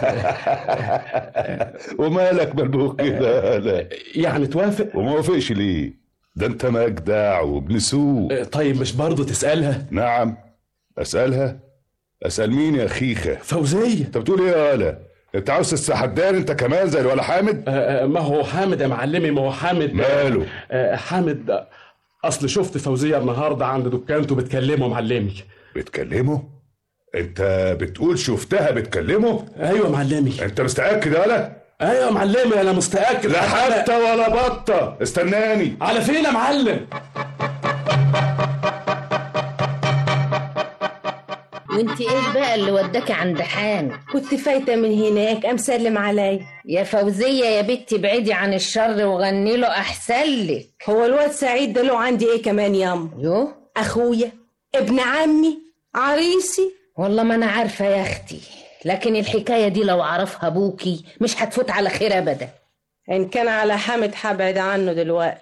ومالك ملبوخ كده؟ لا يعني توافق؟ وما وافقش ليه؟ ده انت مجدع وابن سوق. طيب مش برضه تسالها؟ نعم اسالها. اسال مين يا خيخه؟ فوزيه. انت بتقول ايه يا ولا؟ انت عاوز تستحداني انت كمان زي الولا حامد؟ آه ما هو حامد يا معلمي. ما هو حامد. ماله؟ آه حامد اصل شفت فوزيه النهارده عند دكانته بتكلمه معلمي. بتكلمه؟ انت بتقول شفتها بتكلمه؟ ايوه معلمي. انت مستأكد يا ولا؟ ايوه يا معلمي انا مستأكد. لا حتى ولا بطه، استناني. على فين يا معلم؟ وانت ايه بقى اللي وداك عند حان؟ كنت فايته من هناك قام سلم عليا. يا فوزيه يا بنتي ابعدي عن الشر وغني له احسن لك. هو الواد سعيد ده له عندي ايه كمان ياما؟ يوه اخويا، ابن عمي، عريسي. والله ما انا عارفه يا اختي، لكن الحكايه دي لو عرفها ابوكي مش هتفوت على خير ابدا. ان كان على حامد هبعد عنه دلوقتي،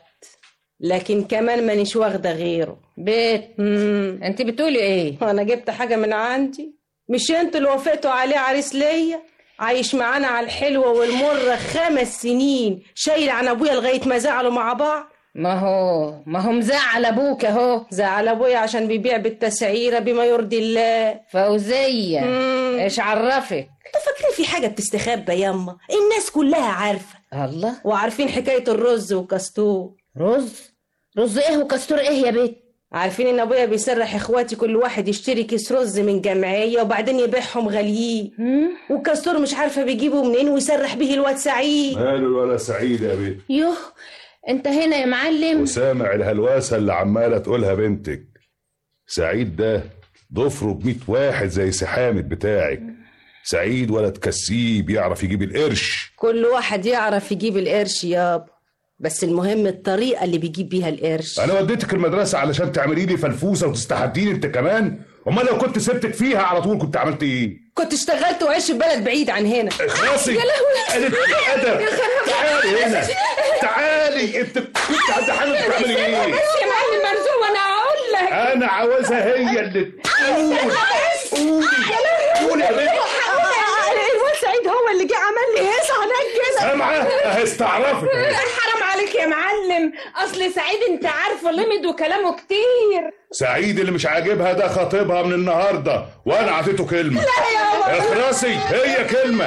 لكن كمان مانيش واخده غيره. بيت مم. انت بتقولي ايه؟ انا جبت حاجه من عندي؟ مش انتوا اللي وافقتوا عليه عريس ليا؟ عايش معانا على الحلوه والمره خمس سنين، شايل عن ابويا لغايه ما زعلوا مع بعض. ما هو ما هو مزعل ابوك اهو. زعل ابويا عشان بيبيع بالتسعيره بما يرضي الله. فوزيه مم. ايش عرفك؟ انتوا فاكرين في حاجه بتستخبى ياما؟ الناس كلها عارفه. الله. وعارفين حكايه الرز وكستور. رز؟ رز ايه وكستور ايه يا بيت؟ عارفين ان ابويا بيسرح اخواتي كل واحد يشتري كيس رز من جمعيه وبعدين يبيعهم غاليين، والكستور مش عارفه بيجيبه منين ويسرح به الواد سعيد. ماله الولا سعيد يا بيت؟ يوه انت هنا يا معلم. وسامع الهلواسه اللي عماله تقولها بنتك. سعيد ده ضفره بميت واحد زي سحامد بتاعك. سعيد ولد كسيب يعرف يجيب القرش. كل واحد يعرف يجيب القرش يابا، بس المهم الطريقه اللي بيجيب بيها القرش. انا وديتك المدرسه علشان تعملي لي فلفوسه وتستحديني انت كمان؟ امال لو كنت سبتك فيها على طول كنت عملت ايه؟ كنت اشتغلت وعيش في بلد بعيد عن هنا. اخلصي. يا لهوي. قلت ادب. تعالي هنا. تعالي. انت كنت عند حامد بتعملي ايه؟ يا معلم مرزوق وانا هقول لك. انا عاوزها هي اللي تقول. قولي قولي يا بنت. الواد سعيد هو اللي جه عمل لي هيصه هناك كده. سامعه؟ هستعرفك. حرام عليك يا معلم، اصل سعيد انت عارفه لمد وكلامه كتير. سعيد اللي مش عاجبها ده خطيبها من النهارده وانا عطيته كلمه. لا يا اخرسي هي كلمه.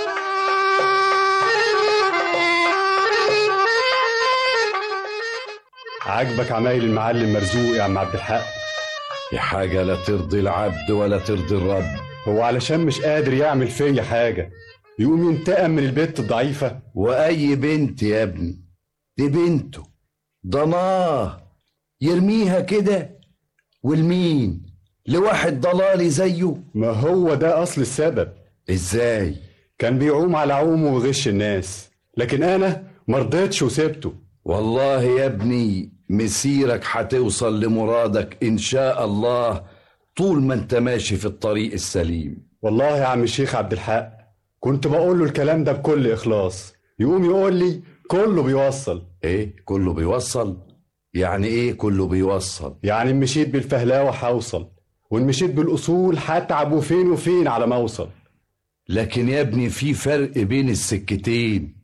عاجبك عمايل المعلم مرزوق يا عم عبد الحق؟ دي حاجه لا ترضي العبد ولا ترضي الرب. هو علشان مش قادر يعمل فيا حاجه يقوم ينتقم من البنت الضعيفه؟ واي بنت يا ابني؟ دي بنته ضناه يرميها كده. والمين؟ لواحد ضلالي زيه؟ ما هو ده اصل السبب. ازاي؟ كان بيعوم على عومه ويغش الناس، لكن انا مرضتش وسبته. والله يا ابني مسيرك هتوصل لمرادك ان شاء الله طول ما انت ماشي في الطريق السليم. والله يا عم الشيخ عبد الحق كنت بقول له الكلام ده بكل اخلاص، يقوم يقول لي كله بيوصل. ايه كله بيوصل؟ يعني ايه كله بيوصل؟ يعني ان مشيت بالفهلاوه هوصل، وان مشيت بالاصول هتعب وفين وفين على ما اوصل. لكن يا ابني في فرق بين السكتين.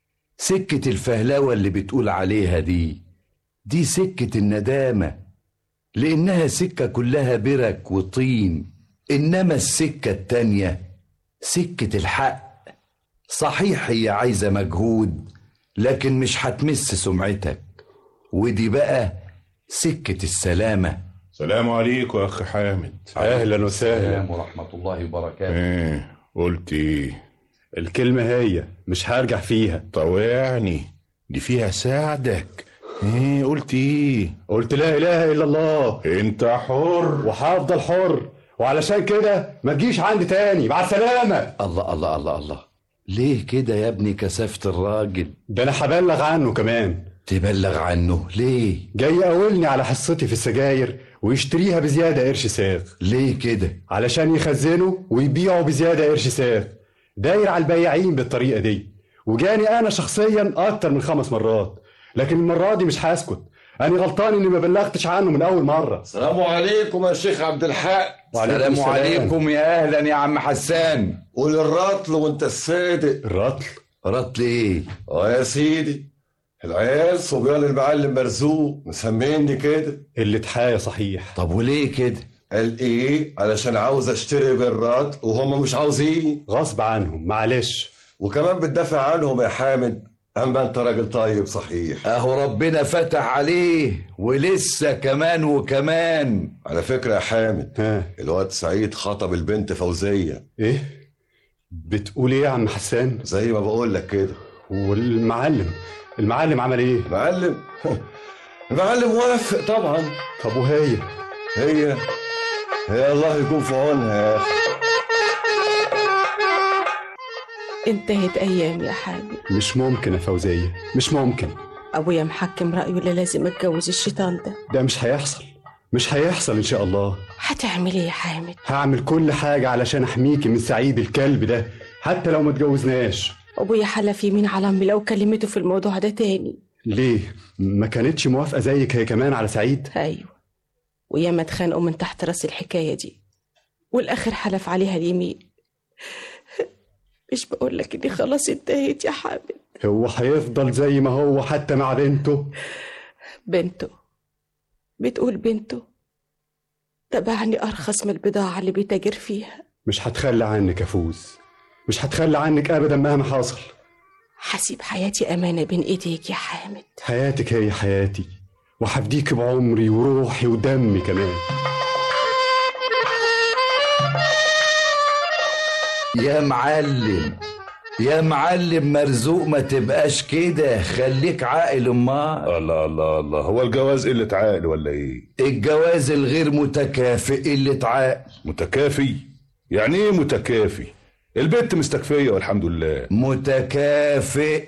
سكة الفهلاوه اللي بتقول عليها دي دي سكة الندامة، لانها سكة كلها برك وطين. انما السكة التانية سكة الحق. صحيح هي عايزة مجهود لكن مش هتمس سمعتك، ودي بقى سكة السلامة. سلام عليكم يا اخ حامد. اهلا وسهلا ورحمة الله وبركاته. ايه قلت ايه؟ الكلمة هي مش هرجع فيها. طوعني دي فيها ساعدك. ايه قلت ايه؟ قلت لا اله الا الله. انت حر وهفضل حر، وعلشان كده ما تجيش عندي تاني. مع السلامة. الله الله الله الله. ليه كده يا ابني كسفت الراجل؟ ده انا هبلغ عنه كمان. تبلغ عنه ليه؟ جاي يقولني على حصتي في السجاير ويشتريها بزيادة قرش ساغ. ليه كده؟ علشان يخزنوا ويبيعوا بزيادة قرش ساغ. داير على البياعين بالطريقة دي، وجاني انا شخصيا اكتر من خمس مرات، لكن المرة دي مش هسكت. انا غلطان اني ما بلغتش عنه من اول مرة. السلام عليكم يا شيخ عبد الحق. السلام عليكم. يا اهلا يا عم حسان. قول الرطل وانت الصادق. الرطل؟ رطل ايه؟ اه يا سيدي العيال صبيان المعلم مرزوق مسميني كده. اللي اتحايا صحيح. طب وليه كده؟ قال ايه؟ علشان عاوز اشتري بالرطل وهم مش عاوزين. غصب عنهم معلش. وكمان بتدافع عنهم يا حامد. اما انت راجل طيب صحيح. اهو ربنا فتح عليه ولسه كمان وكمان. على فكرة يا حامد ها. الواد سعيد خطب البنت فوزية. ايه؟ بتقول ايه يا عم حسان؟ زي ما بقول لك كده. والمعلم المعلم عمل ايه؟ معلم المعلم وافق طبعا. طب وهي؟ هي هي الله يكون في عونها يا اخي. انتهت ايام يا حامد. مش ممكن يا فوزية، مش ممكن. ابويا محكم رأيه اللي لازم اتجوز الشيطان ده. ده مش هيحصل، مش هيحصل ان شاء الله. هتعمل ايه يا حامد؟ هعمل كل حاجة علشان احميكي من سعيد الكلب ده، حتى لو ما اتجوزناش. ابويا حلف يمين على امي لو كلمته في الموضوع ده تاني. ليه؟ ما كانتش موافقة زيك هي كمان على سعيد؟ ايوه، وياما اتخانقوا من تحت راس الحكاية دي، والاخر حلف عليها اليمين. مش بقول لك اني خلاص انتهيت يا حامد؟ هو هيفضل زي ما هو حتى مع بنته؟ بنته؟ بتقول بنته؟ تبعني ارخص من البضاعة اللي بيتاجر فيها. مش هتخلى عنك يا فوز، مش هتخلى عنك ابدا مهما حصل. هسيب حياتي امانة بين ايديك يا حامد. حياتك هي حياتي، وهفديك بعمري وروحي ودمي كمان. يا معلم يا معلم مرزوق، ما تبقاش كده، خليك عاقل. امال الله الله الله، هو الجواز قلة عقل ولا ايه؟ الجواز الغير متكافئ قلة عقل. متكافي؟ يعني ايه متكافي؟ البنت مستكفية والحمد لله. متكافئ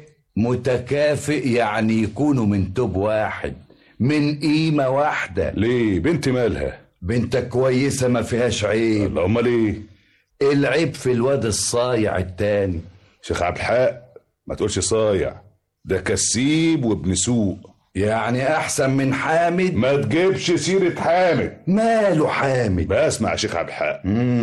متكافئ يعني يكونوا من توب واحد، من قيمة واحدة. ليه؟ بنتي مالها؟ بنتك كويسة ما فيهاش عيب. امال ايه؟ العيب في الواد الصايع التاني. شيخ عبد الحق ما تقولش صايع، ده كسيب وابن سوق. يعني احسن من حامد؟ ما تجيبش سيرة حامد. ماله حامد؟ بسمع يا شيخ عبد الحق،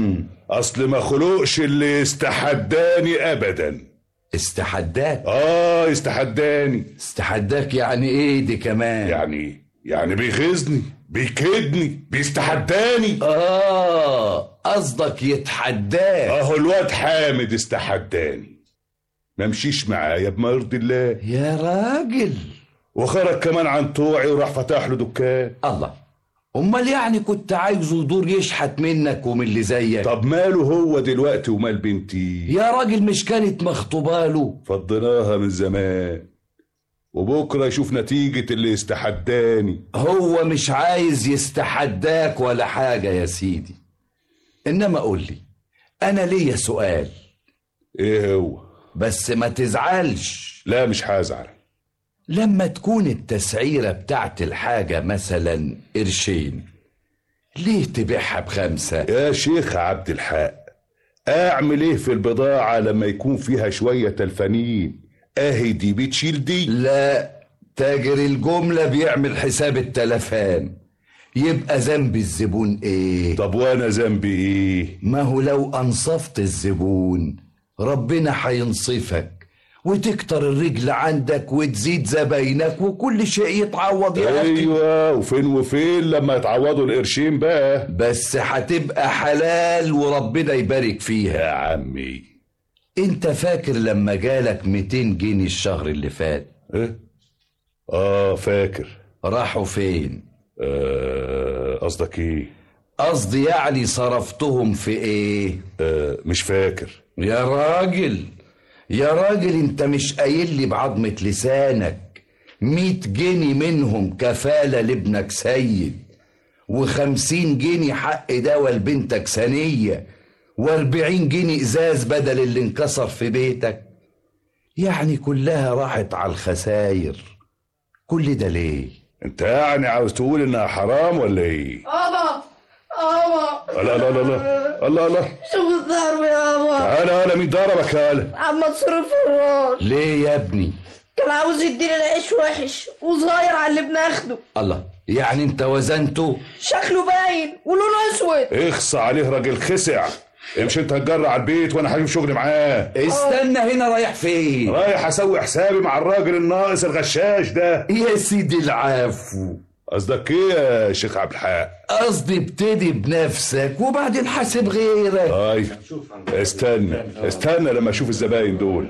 اصل ما خلقش اللي استحداني ابدا. استحداك؟ اه استحداني. استحداك يعني ايه دي كمان؟ يعني يعني بيغيظني، بيكدني، بيستحداني. اه قصدك يتحداك. اهو الواد حامد استحداني، ما مشيش معايا بما يرضي الله. يا راجل. وخرج كمان عن طوعي وراح فتح له دكان. الله، امال يعني كنت عايزه يدور يشحت منك ومن اللي زيك؟ طب ماله هو دلوقتي ومال بنتي؟ يا راجل مش كانت مخطوبه له؟ فضيناها من زمان، وبكره يشوف نتيجة اللي استحداني. هو مش عايز يستحداك ولا حاجة يا سيدي، انما قول لي انا ليا سؤال. ايه هو؟ بس ما تزعلش. لا مش هزعل. لما تكون التسعيرة بتاعت الحاجة مثلا قرشين، ليه تبيعها بخمسة؟ يا شيخ عبد الحق، اعمل ايه في البضاعة لما يكون فيها شوية تلفانين؟ اهي دي بتشيل دي. لا، تاجر الجملة بيعمل حساب التلفان، يبقى ذنب الزبون ايه؟ طب وانا ذنبي ايه؟ ما هو لو انصفت الزبون ربنا هينصفك، وتكتر الرجل عندك وتزيد زباينك وكل شيء يتعوض يا اخي. ايوه، وفين وفين لما يتعوضوا القرشين بقى. بس هتبقى حلال وربنا يبارك فيها يا عمي. انت فاكر لما جالك مئتين جنيه الشهر اللي فات؟ ايه؟ اه فاكر. راحوا فين؟ آه قصدك ايه؟ قصدي يعني صرفتهم في ايه؟ آه مش فاكر. يا راجل يا راجل، انت مش قايل لي بعظمة لسانك مية جنيه منهم كفالة لابنك سيد، وخمسين جنيه حق دواء لبنتك ثانية، واربعين جنيه ازاز بدل اللي انكسر في بيتك؟ يعني كلها راحت على الخساير. كل ده ليه؟ انت يعني عاوز تقول انها حرام ولا ايه؟ ابا ابا لا لا لا لا الله الله، شوف الضرب يا ابا. تعالى انا مين ضربك يا هلا؟ عم تصرف الراس. ليه يا ابني؟ كان عاوز يديني العيش وحش وصغير على اللي بناخده. الله، يعني انت وزنته؟ شكله باين ولونه اسود. اخص عليه راجل خسع. امشي انت هتجرع على البيت وانا هجيب شغل معاه. استنى هنا، رايح فين؟ رايح اسوي حسابي مع الراجل الناقص الغشاش ده. يا سيدي العفو. قصدك ايه يا شيخ عبد الحق؟ قصدي ابتدي بنفسك وبعدين حاسب غيرك. طيب استنى استنى لما اشوف الزباين دول.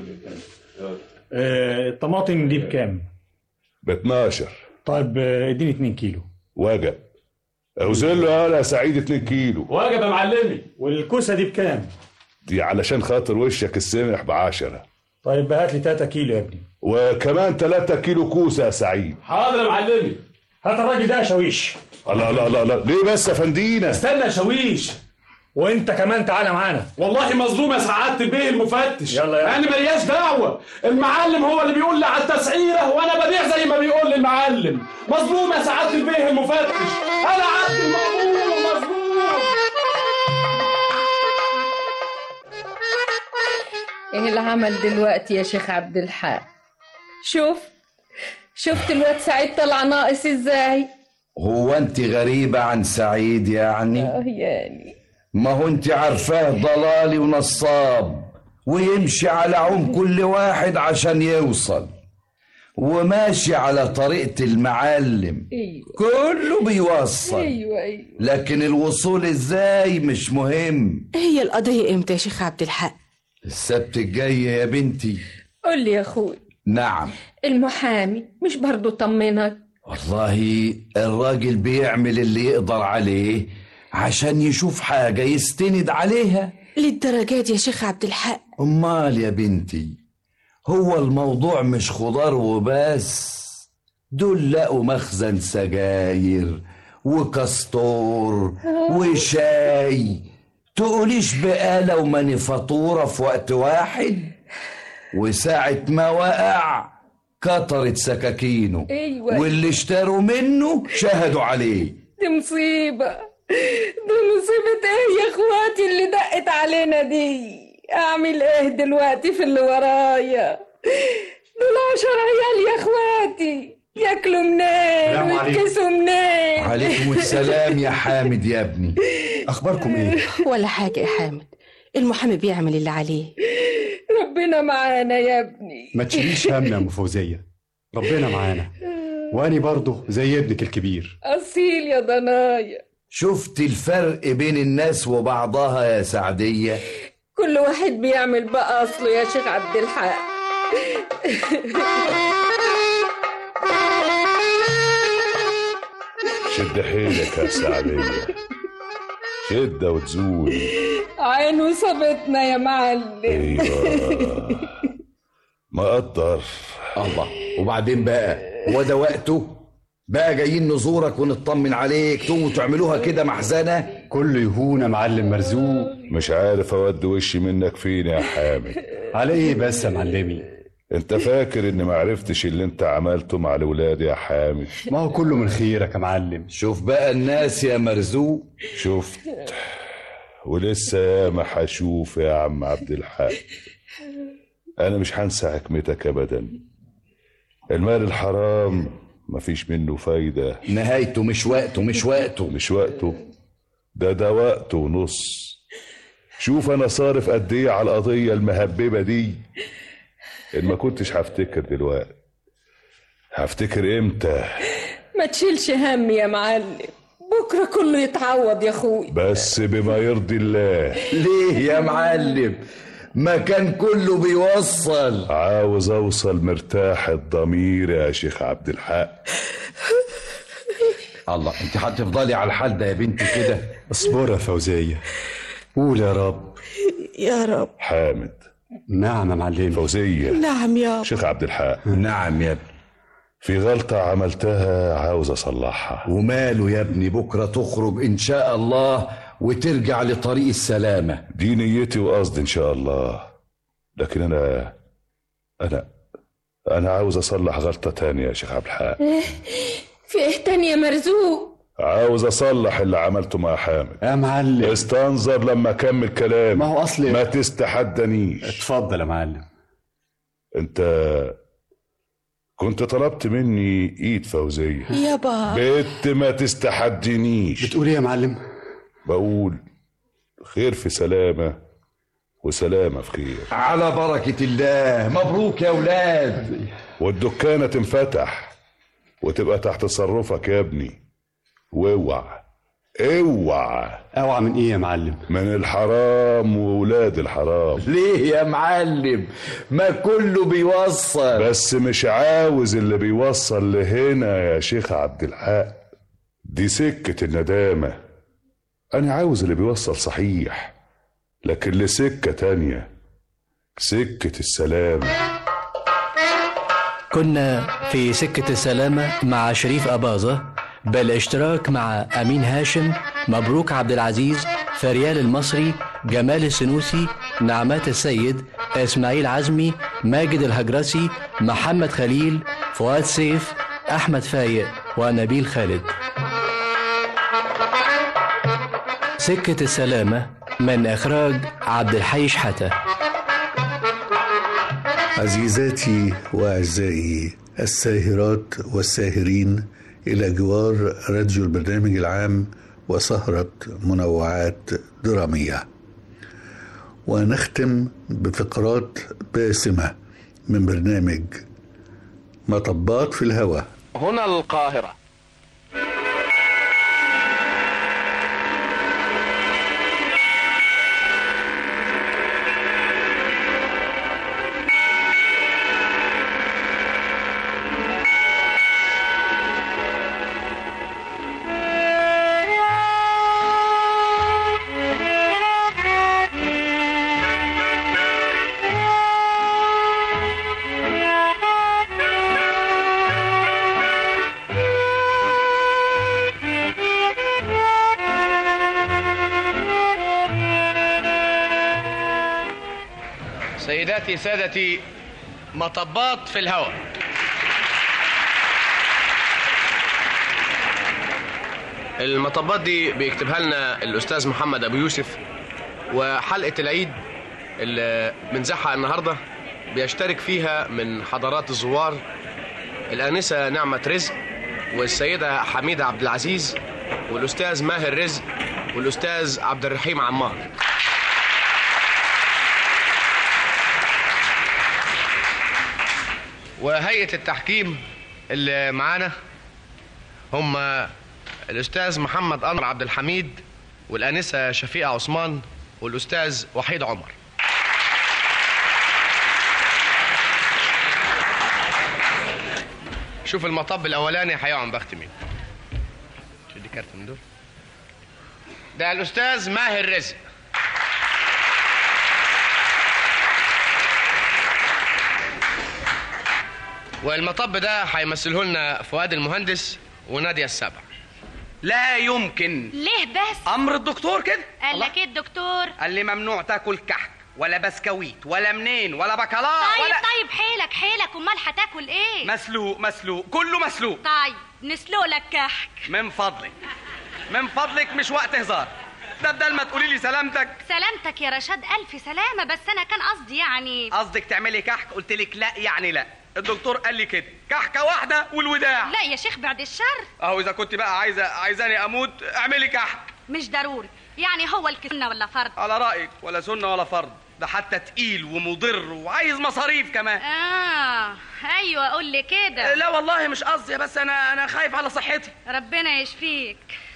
آه، الطماطم دي بكام؟ ب اتناشر. طيب اديني اتنين كيلو. وجب. اوزن له يا سعيد اتنين كيلو. وجب يا معلمي. والكوسه دي بكام؟ دي علشان خاطر وشك السمح بعشرة. طيب هات لي تلاتة كيلو يا ابني. وكمان تلاتة كيلو كوسة يا سعيد. حاضر يا معلمي. هات الراجل ده يا شاويش. لا لا لا لا ليه بس يا فندينا؟ استنى يا شاويش. وانت كمان تعالى معانا. والله مظلوم يا سعادة البيه المفتش. يلا يلا. انا ملياش دعوة، المعلم هو اللي بيقول لي على التسعيرة وانا ببيع زي ما بيقول لي المعلم. مظلوم يا سعادة البيه المفتش، انا عبد المأمور ومظلوم. ايه اللي عمل دلوقتي يا شيخ عبد الحق؟ شوف شفت الواد سعيد طلع ناقص ازاي؟ هو انت غريبة عن سعيد يعني؟ اه يعني ما هو انت عارفاه ضلالي ونصاب، ويمشي على عم كل واحد عشان يوصل، وماشي على طريقة المعلم. ايوه كله بيوصل. ايوه ايوه لكن الوصول ازاي مش مهم. هي القضية امتى يا شيخ عبد الحق؟ السبت الجاي يا بنتي. قول لي يا اخوي. نعم. المحامي مش برضو طمنك؟ والله الراجل بيعمل اللي يقدر عليه عشان يشوف حاجة يستند عليها. للدرجات يا شيخ عبد الحق؟ امال يا بنتي، هو الموضوع مش خضار وبس، دول لقوا مخزن سجاير وكستور وشاي، تقوليش بقالة ومانيفاتورة في وقت واحد، وساعة ما وقع كترت سكاكينه. أيوة. واللي اشتروا منه شهدوا عليه. دي مصيبة، دي مصيبة ايه يا اخواتي اللي دقت علينا دي؟ اعمل ايه دلوقتي في اللي ورايا؟ دول عشر عيال يا اخواتي، ياكلوا منين ويتكسوا منين؟ عليكم السلام يا حامد يا ابني. اخباركم ايه؟ ولا حاجة يا حامد، المحامي بيعمل اللي عليه. ربنا معانا يا ابني. ما تشيليش هم يا ام فوزية، ربنا معانا، واني برضه زي ابنك الكبير. اصيل يا ضنايا. شفت الفرق بين الناس وبعضها يا سعدية؟ كل واحد بيعمل بقى اصله يا شيخ عبد الحق. شد حيلك يا سعدية، شدة وتزول. عينه صابتنا يا معلم. ايوه ما قدر. الله، وبعدين بقى هو ده وقته بقى جايين نزورك ونطمن عليك تقوموا تعملوها كده محزنة؟ كله يهون يا معلم مرزوق. مش عارف اود وشي منك فين يا حامد. على ايه بس يا معلمي؟ انت فاكر اني معرفتش اللي انت عملته مع الولاد يا حامد؟ ما هو كله من خيرك يا معلم. شوف بقى الناس يا مرزوق. شفت ولسه ياما هشوف يا عم عبد الحق. انا مش هنسى حكمتك ابدا. المال الحرام مفيش منه فايدة. نهايته مش وقته مش وقته مش وقته ده ده وقته ونص. شوف انا صارف قد ايه على القضية المهببة دي. ان ما كنتش هفتكر دلوقتي هفتكر امتى؟ ما تشيلش هم يا معلم، بكرة كله يتعوض يا اخوي. بس بما يرضي الله. ليه يا معلم؟ ما كان كله بيوصل. عاوز اوصل مرتاح الضمير يا شيخ عبد الحق. الله، انت هتفضلي على الحال ده يا بنتي كده؟ اصبر يا فوزية، قول يا رب. يا رب. حامد. نعم يا معلم. فوزية. نعم يا شيخ عبد الحق. نعم يا ابني. في غلطة عملتها عاوز اصلحها. وماله يا ابني، بكرة تخرج ان شاء الله وترجع لطريق السلامة. دي نيتي وقصدي ان شاء الله. لكن انا انا انا عاوز اصلح غلطة تانية يا شيخ عبد الحق. في ايه تاني يا مرزوق؟ عاوز اصلح اللي عملته مع حامد يا معلم. استنظر لما اكمل كلام. ما هو اصلي ما تستحدنيش. اتفضل يا معلم. انت كنت طلبت مني ايد فوزية يابا. بنت ما تستحدنيش. بتقول ايه يا معلم؟ بقول خير في سلامة وسلامة في خير. على بركة الله. مبروك يا اولاد. والدكانة تنفتح وتبقى تحت تصرفك يا ابني. واوعى اوعى. اوعى من ايه يا معلم؟ من الحرام وولاد الحرام. ليه يا معلم؟ ما كله بيوصل. بس مش عاوز اللي بيوصل لهنا يا شيخ عبد الحق. دي سكة الندامة. انا عاوز اللي بيوصل صحيح، لكن لسكة تانية، سكة السلام. كنا في سكة السلامة مع شريف أباظة بالاشتراك مع أمين هاشم، مبروك عبد العزيز، فريال المصري، جمال السنوسي، نعمات السيد، إسماعيل عزمي، ماجد الهجرسي، محمد خليل، فؤاد سيف، أحمد فايق ونبيل خالد. سكة السلامة من إخراج عبد الحي شحاتة. عزيزاتي وأعزائي الساهرات والساهرين إلى جوار راديو البرنامج العام وسهرة منوعات درامية، ونختم بفقرات باسمة من برنامج مطبات في الهواء. هنا القاهرة. سيداتي سادتي، مطبات في الهواء. المطبات دي بيكتبها لنا الأستاذ محمد أبو يوسف، وحلقة العيد اللي بنزحها النهاردة بيشترك فيها من حضرات الزوار الآنسة نعمة رزق، والسيدة حميدة عبد العزيز، والأستاذ ماهر رزق، والأستاذ عبد الرحيم عمار. وهيئة التحكيم اللي معانا هم الأستاذ محمد أنور عبد الحميد، والآنسة شفيقة عثمان، والأستاذ وحيد عمر. شوف المطب الأولاني هيقعن بخت مين. شو دي كارت من دول؟ ده الأستاذ ماهر رزق. والمطب ده هيمثله لنا فؤاد المهندس ونادية السبع. لا يمكن. ليه بس؟ امر الدكتور كده. قال لك ايه الدكتور؟ قال لي ممنوع تاكل كحك ولا بسكويت ولا منين ولا بكالات. طيب ولا... طيب حيلك حيلك، امال هتاكل ايه؟ مسلوق مسلوق كله مسلوق. طيب نسلق لك كحك. من فضلك من فضلك، مش وقت هزار. ده بدل ما تقولي لي سلامتك. سلامتك يا رشاد، الف سلامه، بس انا كان قصدي يعني. قصدك تعملي كحك؟ قلت لك لا يعني لا. الدكتور قال لي كده، كحكه واحده والوداع. لا يا شيخ بعد الشر. اهو اذا كنت بقى عايزه عايزاني اموت اعملي كحك. مش ضروري يعني، هو السنه ولا فرض؟ على رايك، ولا سنه ولا فرض، ده حتى تقيل ومضر وعايز مصاريف كمان. اه ايوه قول لي كده. لا والله مش قصدي، بس انا انا خايف على صحتي. ربنا يشفيك.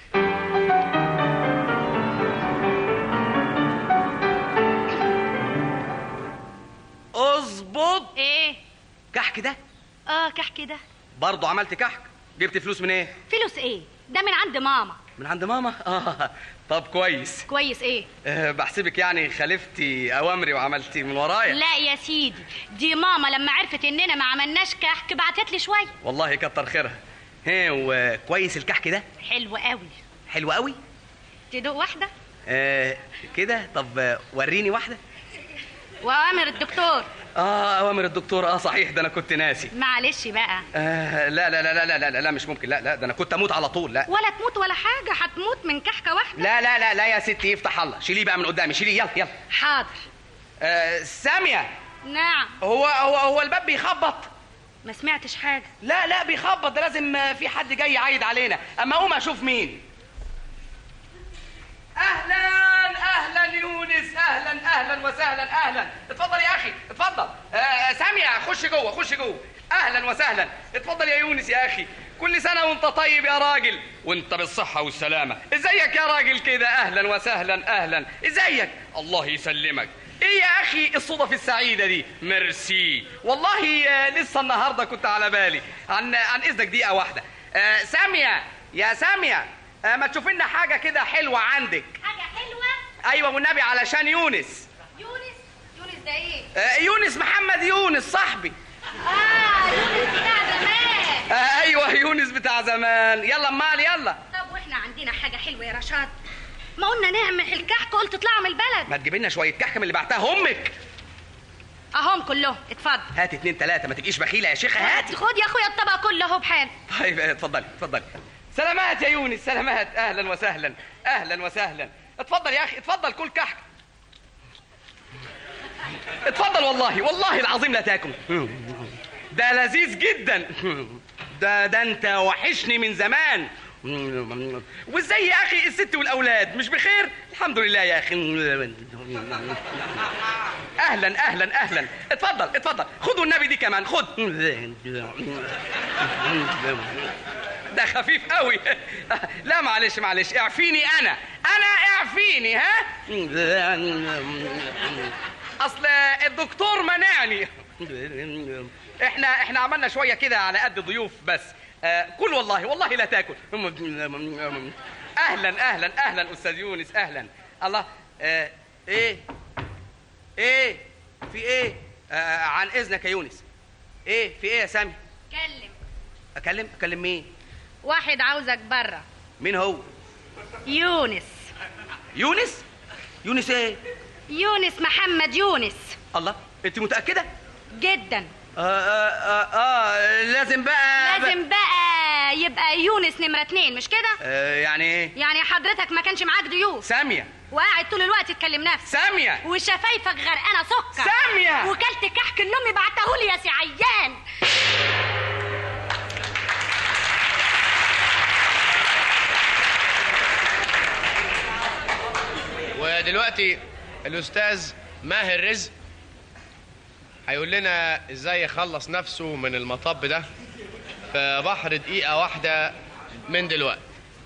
اظبط. ايه كحك ده؟ اه كحك ده برضه عملت كحك؟ جبت فلوس من ايه؟ فلوس ايه؟ ده من عند ماما. من عند ماما؟ اه طب كويس. كويس ايه؟ أه بحسبك يعني خالفتي اوامري وعملتي من ورايا. لا يا سيدي، دي ماما لما عرفت اننا ما عملناش كحك بعتت لي شويه. والله كتر خيرها. هي وكويس الكحك ده؟ حلو قوي. حلو قوي؟ تدوق واحده؟ آه كده. طب وريني واحده. واوامر الدكتور. اه اوامر الدكتور، اه صحيح، ده انا كنت ناسي. معلش بقى. آه لا لا لا لا لا لا لا مش ممكن. لا لا ده انا كنت اموت على طول. لا ولا تموت ولا حاجه، هتموت من كحكه واحده. لا لا لا لا يا ستي، يفتح الله، شيليه بقى من قدامي، شيليه يلا يلا. حاضر. آه ساميه. نعم. هو هو هو الباب بيخبط؟ ما سمعتش حاجه. لا لا بيخبط، ده لازم في حد جاي يعايد علينا. اما اقوم اشوف مين. اهلا اهلا يونس، اهلا اهلا وسهلا. اهلا، اتفضل يا اخي اتفضل. آه ساميه خش جوه خش جوه. اهلا وسهلا، اتفضل يا يونس يا اخي. كل سنه وانت طيب يا راجل، وانت بالصحه والسلامه. ازيك يا راجل كده؟ اهلا وسهلا. اهلا، ازيك؟ الله يسلمك. ايه يا اخي الصدف السعيده دي؟ ميرسي والله. آه لسه النهارده كنت على بالي. عن عن اذنك دقيقه واحده. آه ساميه يا ساميه، آه ما تشوف لنا حاجه كده حلوه عندك. حاجه حلوه؟ ايوه والنبي علشان يونس. يونس يونس ده ايه؟ آه يونس محمد يونس صاحبي. اه يونس بتاع زمان. آه ايوه يونس بتاع زمان. يلا امال يلا. طب واحنا عندنا حاجه حلوه يا رشاد، ما قلنا نعمل الكحك قلت تطلعوا من البلد. ما تجيب لنا شويه كحك من اللي بعتها امك. اهم كلهم. اتفضل. هات اتنين تلاته، ما تبقيش بخيله يا شيخه. هاتي. خد يا اخويا الطبق كله اهو بحال. طيب اتفضلي اتفضلي. سلامات يا يونس سلامات. اهلا وسهلا اهلا وسهلا. اتفضل يا اخي اتفضل كل كحك. اتفضل والله والله العظيم لا تاكل. ده لذيذ جدا. ده ده انت وحشني من زمان. وازاي يا اخي الست والاولاد مش بخير؟ الحمد لله يا اخي. اهلا اهلا اهلا. اتفضل اتفضل خدوا النبي دي كمان خد. ده خفيف قوي. لا معلش معلش اعفيني انا انا اعفيني ها. اصل الدكتور منعني. احنا احنا عملنا شويه كده على قد ضيوف بس. آه كل والله والله لا تاكل. اهلا اهلا اهلا استاذ يونس اهلا. الله. آه ايه ايه في ايه؟ آه عن اذنك يا يونس. ايه في ايه يا سامي؟ كلم. اكلم اكلم مين؟ واحد عاوزك بره. مين هو؟ يونس. يونس يونس ايه؟ يونس محمد يونس. الله انت متاكده؟ جدا. آه آه آه, آه لازم بقى لازم بقى يبقى يونس نمرة اتنين مش كده؟ آه يعني ايه؟ يعني حضرتك ما كانش معاك ضيوف. سامية. وقاعد طول الوقت تكلم نفسك. سامية. وشفايفك غرقانة سكر. سامية. وكلت كحك اللي امي بعتهولي يا سي عيان. ودلوقتي الأستاذ ماهر رزق هيقول لنا ازاي يخلص نفسه من المطب ده في بحر دقيقة واحدة من دلوقتي.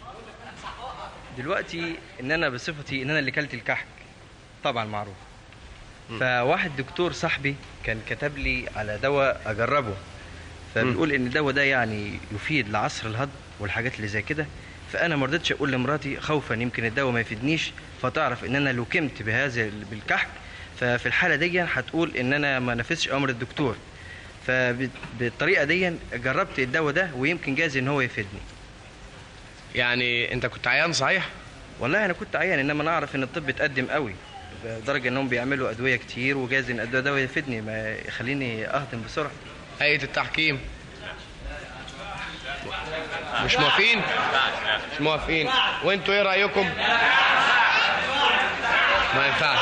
دلوقتي ان انا بصفتي ان انا اللي كلت الكحك طبعا معروف. فواحد دكتور صاحبي كان كتب لي على دواء اجربه، فبيقول ان الدواء ده يعني يفيد لعصر الهضم والحاجات اللي زي كده. فانا ما رضيتش اقول لمراتي خوفا يمكن الدواء ما يفيدنيش فتعرف ان انا لوكمت بهذا بالكحك، ففي الحاله دي هتقول ان انا ما نفذتش امر الدكتور. فبالطريقه دي جربت الدواء ده ويمكن جايز ان هو يفيدني. يعني انت كنت عيان صحيح؟ والله انا كنت عيان، انما انا اعرف ان الطب اتقدم قوي لدرجه انهم بيعملوا ادويه كتير وجايز ان الدواء ده يفيدني ما يخليني اهضم بسرعه. هيئه التحكيم مش موافقين؟ مش موافقين. وانتوا ايه رايكم؟ ما ينفعش.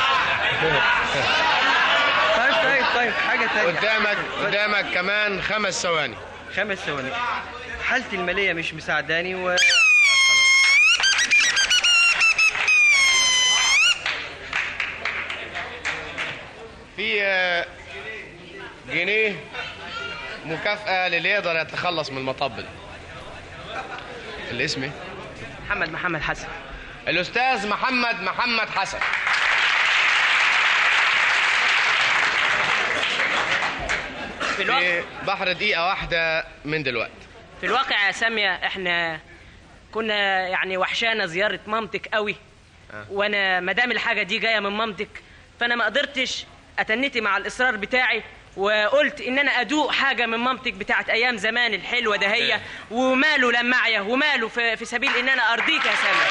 طيب طيب طيب حاجه ثانيه. قدامك قدامك كمان خمس ثواني. خمس ثواني. حالتي الماليه مش مساعداني و في جنيه مكافأة للي يقدر يتخلص من المطب ده. الاسم ايه؟ محمد محمد حسن. الأستاذ محمد محمد حسن. في الواقع في بحر دقيقة واحدة من دلوقتي. في الواقع يا سامية احنا كنا يعني وحشانا زيارة مامتك قوي. أه. وانا مدام الحاجة دي جاية من مامتك فانا ما قدرتش اتنتي مع الاصرار بتاعي وقلت ان انا ادوق حاجه من مامتك بتاعت ايام زمان الحلوه ده هي. وماله لمعيه وماله في, في سبيل ان انا ارضيك يا سامي.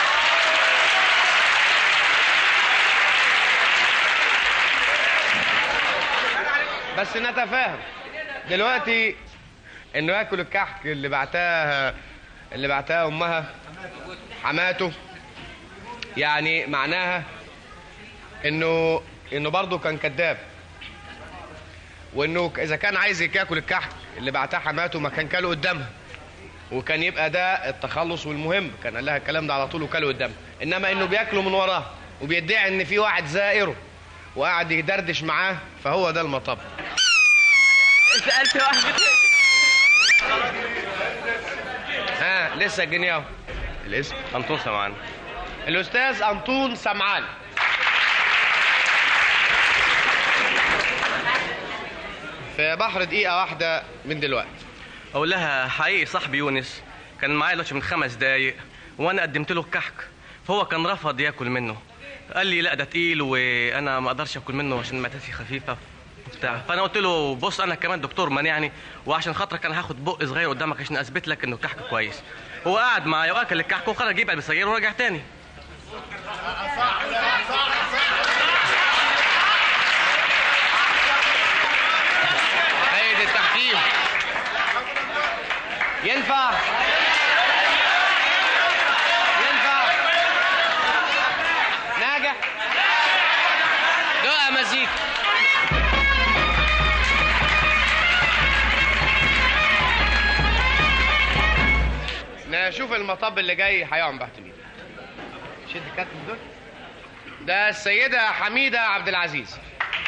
بس نتفاهم دلوقتي انه ياكل الكحك اللي بعتها اللي بعتها امها حماته، يعني معناها انه انه برضه كان كذاب، وانه اذا كان عايز ياكل الكحك اللي بعتها حماته ما كان كاله قدامها، وكان يبقى ده التخلص والمهم، كان قال لها الكلام ده على طول وكاله قدامها. انما انه بياكله من وراها وبيدعي ان في واحد زائره وقاعد يدردش معاه، فهو ده المطب. سألت واحد ها لسه الجنيه اهو. الاسم أنطون سمعان. الاستاذ أنطون سمعان. في بحر دقيقة واحدة من دلوقتي. أقول لها حقيقي صاحبي يونس كان معايا دلوقتي من خمس دقايق وأنا قدمت له الكحك فهو كان رفض ياكل منه، قال لي لا ده تقيل وانا ما اقدرش اكل منه عشان معدتي خفيفه وبتاع. فانا قلت له بص انا كمان دكتور مانعني، وعشان خاطرك انا هاخد بق صغير قدامك عشان اثبت لك انه الكحك كويس. هو قعد معايا واكل الكحك وخرج يبقى بسجاير ورجع تاني. هيدي التحكيم ينفع ينفع ناجح دقة مزيكا. نشوف المطب اللي جاي هيقعن بحت مين. شد الكاتب دول. ده السيدة حميدة عبد العزيز.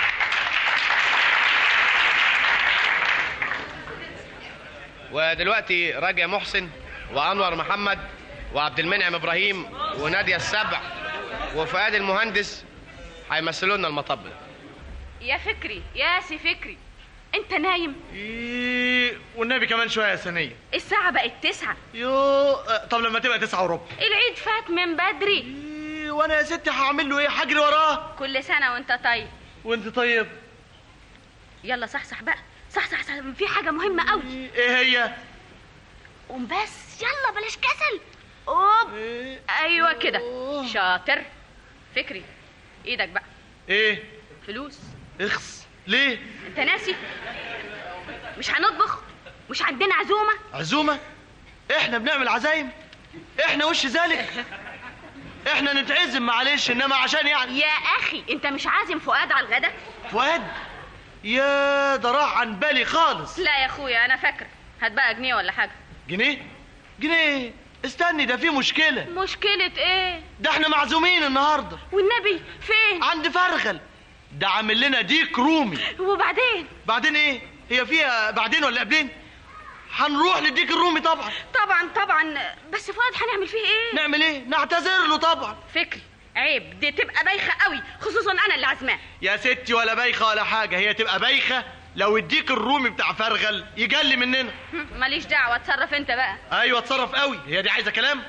ودلوقتي راجع محسن وانور محمد وعبد المنعم ابراهيم ونادية السبع وفؤاد المهندس هيمثلوا لنا المطب ده. يا فكري يا سي فكري انت نايم؟ ايه والنبي كمان شويه يا سنيه. الساعه بقت تسعة. يو طب لما تبقى تسعة وربع. العيد فات من بدري. ايه وانا يا ستي هعمل له ايه؟ هجري وراه. كل سنه وانت طيب. وانت طيب. يلا صحصح بقى صحصح صح في حاجه مهمه قوي. ايه هي؟ قوم بس يلا بلاش كسل. اوب إيه؟ ايوه كده شاطر. فكري ايدك بقى. ايه؟ فلوس. اخس ليه؟ انت ناسي؟ مش هنطبخ؟ مش عندنا عزومه؟ عزومه؟ احنا بنعمل عزايم؟ احنا وش ذلك؟ احنا نتعزم معلش انما عشان يعني. يا اخي انت مش عازم فؤاد على الغدا؟ فؤاد؟ يا ده راح عن بالي خالص. لا يا اخويا انا فاكره. هات بقى جنيه ولا حاجه. جنيه؟ جنيه؟ استني ده في مشكله. مشكله ايه؟ ده احنا معزومين النهارده. والنبي فين؟ عند فرغل. ده عامل لنا ديك رومي. وبعدين؟ بعدين ايه؟ هي فيها بعدين ولا قبلين؟ هنروح للديك الرومي طبعا. طبعا طبعا بس فؤاد هنعمل فيه ايه؟ نعمل ايه؟ نعتذر له طبعا. فكري عيب دي تبقى بايخه قوي خصوصا انا اللي عازماه. يا ستي ولا بايخه ولا حاجه، هي تبقى بايخه لو الديك الرومي بتاع فرغل يجلي مننا. ماليش دعوه اتصرف انت بقى. ايوه اتصرف قوي. هي دي عايزه كلام.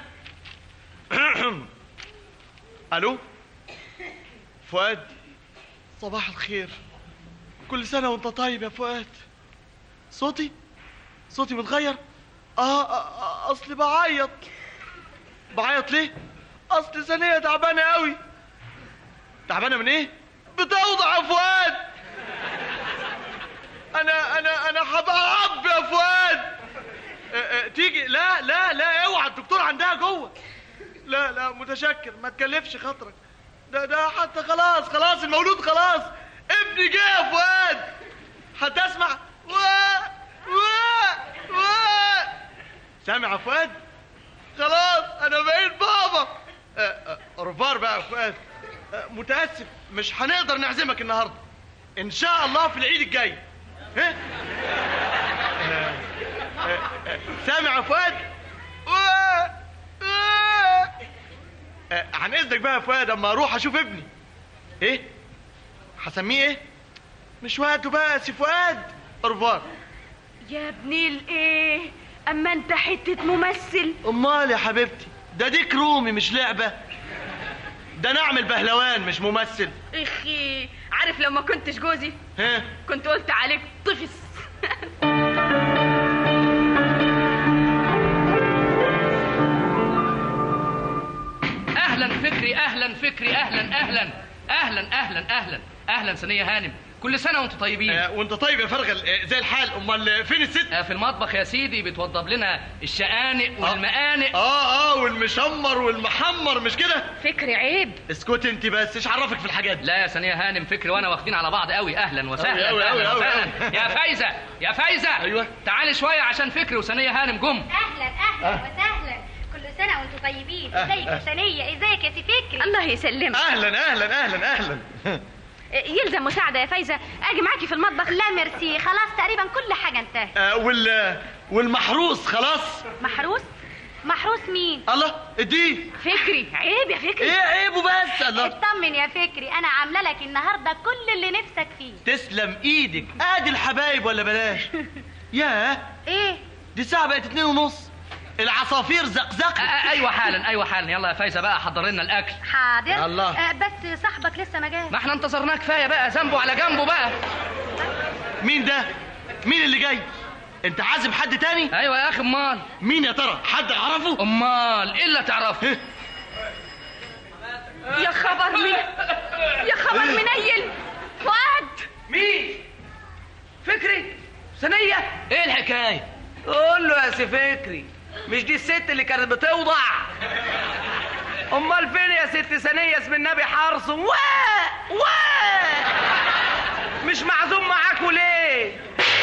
الو فؤاد صباح الخير. كل سنه وانت طيب يا فؤاد. صوتي صوتي متغير. اه, آه اصلي بعيط. بعيط ليه؟ اصل ثانيه تعبانه قوي. تعبانه من ايه؟ بتوضع يا فؤاد. انا انا انا هبقى اب يا فؤاد. اه اه تيجي؟ لا لا لا اوعى الدكتور عندها جوه. لا لا متشكر ما تكلفش خاطرك. ده ده حتى خلاص خلاص المولود خلاص. ابني جه يا فؤاد. هتسمع و و و سامع يا فؤاد؟ خلاص انا بقيت بابا. رفار بقى يا فؤاد. متاسف مش هنقدر نعزمك النهارده. ان شاء الله في العيد الجاي. ها؟ سامع يا فؤاد؟ عن اذنك بقى يا فؤاد اما اروح اشوف ابني. ايه؟ هسميه ايه؟ مش وقته بقى يا سي فؤاد. رفار. يا ابني الايه؟ اما انت حته ممثل. امال يا حبيبتي ده ديك رومي مش لعبه. ده نعمل بهلوان مش ممثل. اخي عارف لو ما كنتش جوزي ها كنت قلت عليك طفس. اهلا فكري اهلا فكري اهلا اهلا اهلا اهلا اهلا اهلا سنيه هانم. كل سنه وانتم طيبين. آه وانت طيب يا فرغل. آه زي الحال. امال فين الست؟ آه في المطبخ يا سيدي بتوضب لنا الشقانق والمقانق. اه اه والمشمر والمحمر مش كده؟ فكري عيب. اسكت انت بس. ايش عرفك في الحاجات دي؟ لا يا سنيه هانم فكري وانا واخدين على بعض قوي. اهلا وسهلا. أوي أوي أوي أوي. يا فايزه يا فايزه. ايوه تعالي شويه عشان فكري وسنيه هانم جم. اهلا اهلا أه. وسهلا. كل سنه وانتم طيبين. أه. ازيك يا ثانيه؟ ازيك يا سي فكري؟ الله يسلمك. اهلا اهلا اهلا اهلا. يلزم مساعده يا فايزه اجي معاكي في المطبخ؟ لا ميرسي خلاص تقريبا كل حاجه انتهت. آه وال والمحروس خلاص. محروس؟ محروس مين؟ الله اديه. فكري عيب يا فكري. ايه عيبه بس؟ الله اطمن يا فكري انا عامله لك النهارده كل اللي نفسك فيه. تسلم ايدك. ادي الحبايب ولا بلاش. ياه ايه؟ دي الساعه بقت اتنين ونص. العصافير زقزقت. ايوه حالا ايوه حالا. يلا يا فايزه بقى حضر لنا الاكل. حاضر. يلا. آه بس صاحبك لسه ما جاش. ما احنا انتظرناه كفايه بقى، ذنبه على جنبه بقى. مين ده؟ مين اللي جاي؟ انت عازم حد تاني؟ ايوه يا اخي. امال مين يا ترى؟ حد اعرفه؟ امال ايه اللي تعرفه؟ يا خبر مين؟ يا خبر منيل فؤاد. مين؟ فكري؟ ثانيه؟ ايه الحكايه؟ قول له يا سي فكري، مش دي الست اللي كانت بتوضع؟ امال فين يا ست ثانيه اسم النبي حرص؟ واه واه مش معزوم معاكوا ليه؟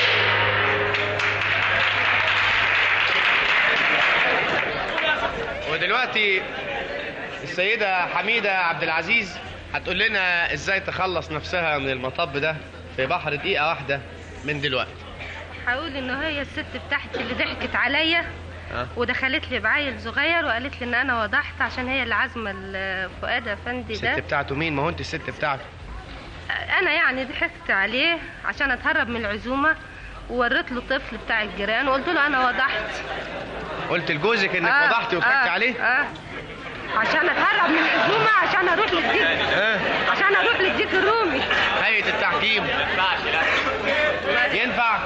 ودلوقتي السيدة حميدة عبد العزيز هتقول لنا ازاي تخلص نفسها من المطب ده في بحر دقيقة واحدة من دلوقتي. هقول ان هي الست بتاعتي اللي ضحكت عليا أه؟ ودخلت لي بعيل صغير وقالت لي ان انا وضحت عشان هي اللي عازمه فؤاد افندي ده. الست بتاعته مين؟ ما هو انت الست بتاعته. انا يعني ضحكت عليه عشان اتهرب من العزومه ووريت له طفل بتاع الجيران وقلت له انا وضحت. قلت لجوزك انك آه وضحتي وضحكتي آه عليه؟ اه عشان اتهرب من العزومه عشان اروح للديك آه. عشان اروح للديك الرومي. هيئة التحكيم ينفع؟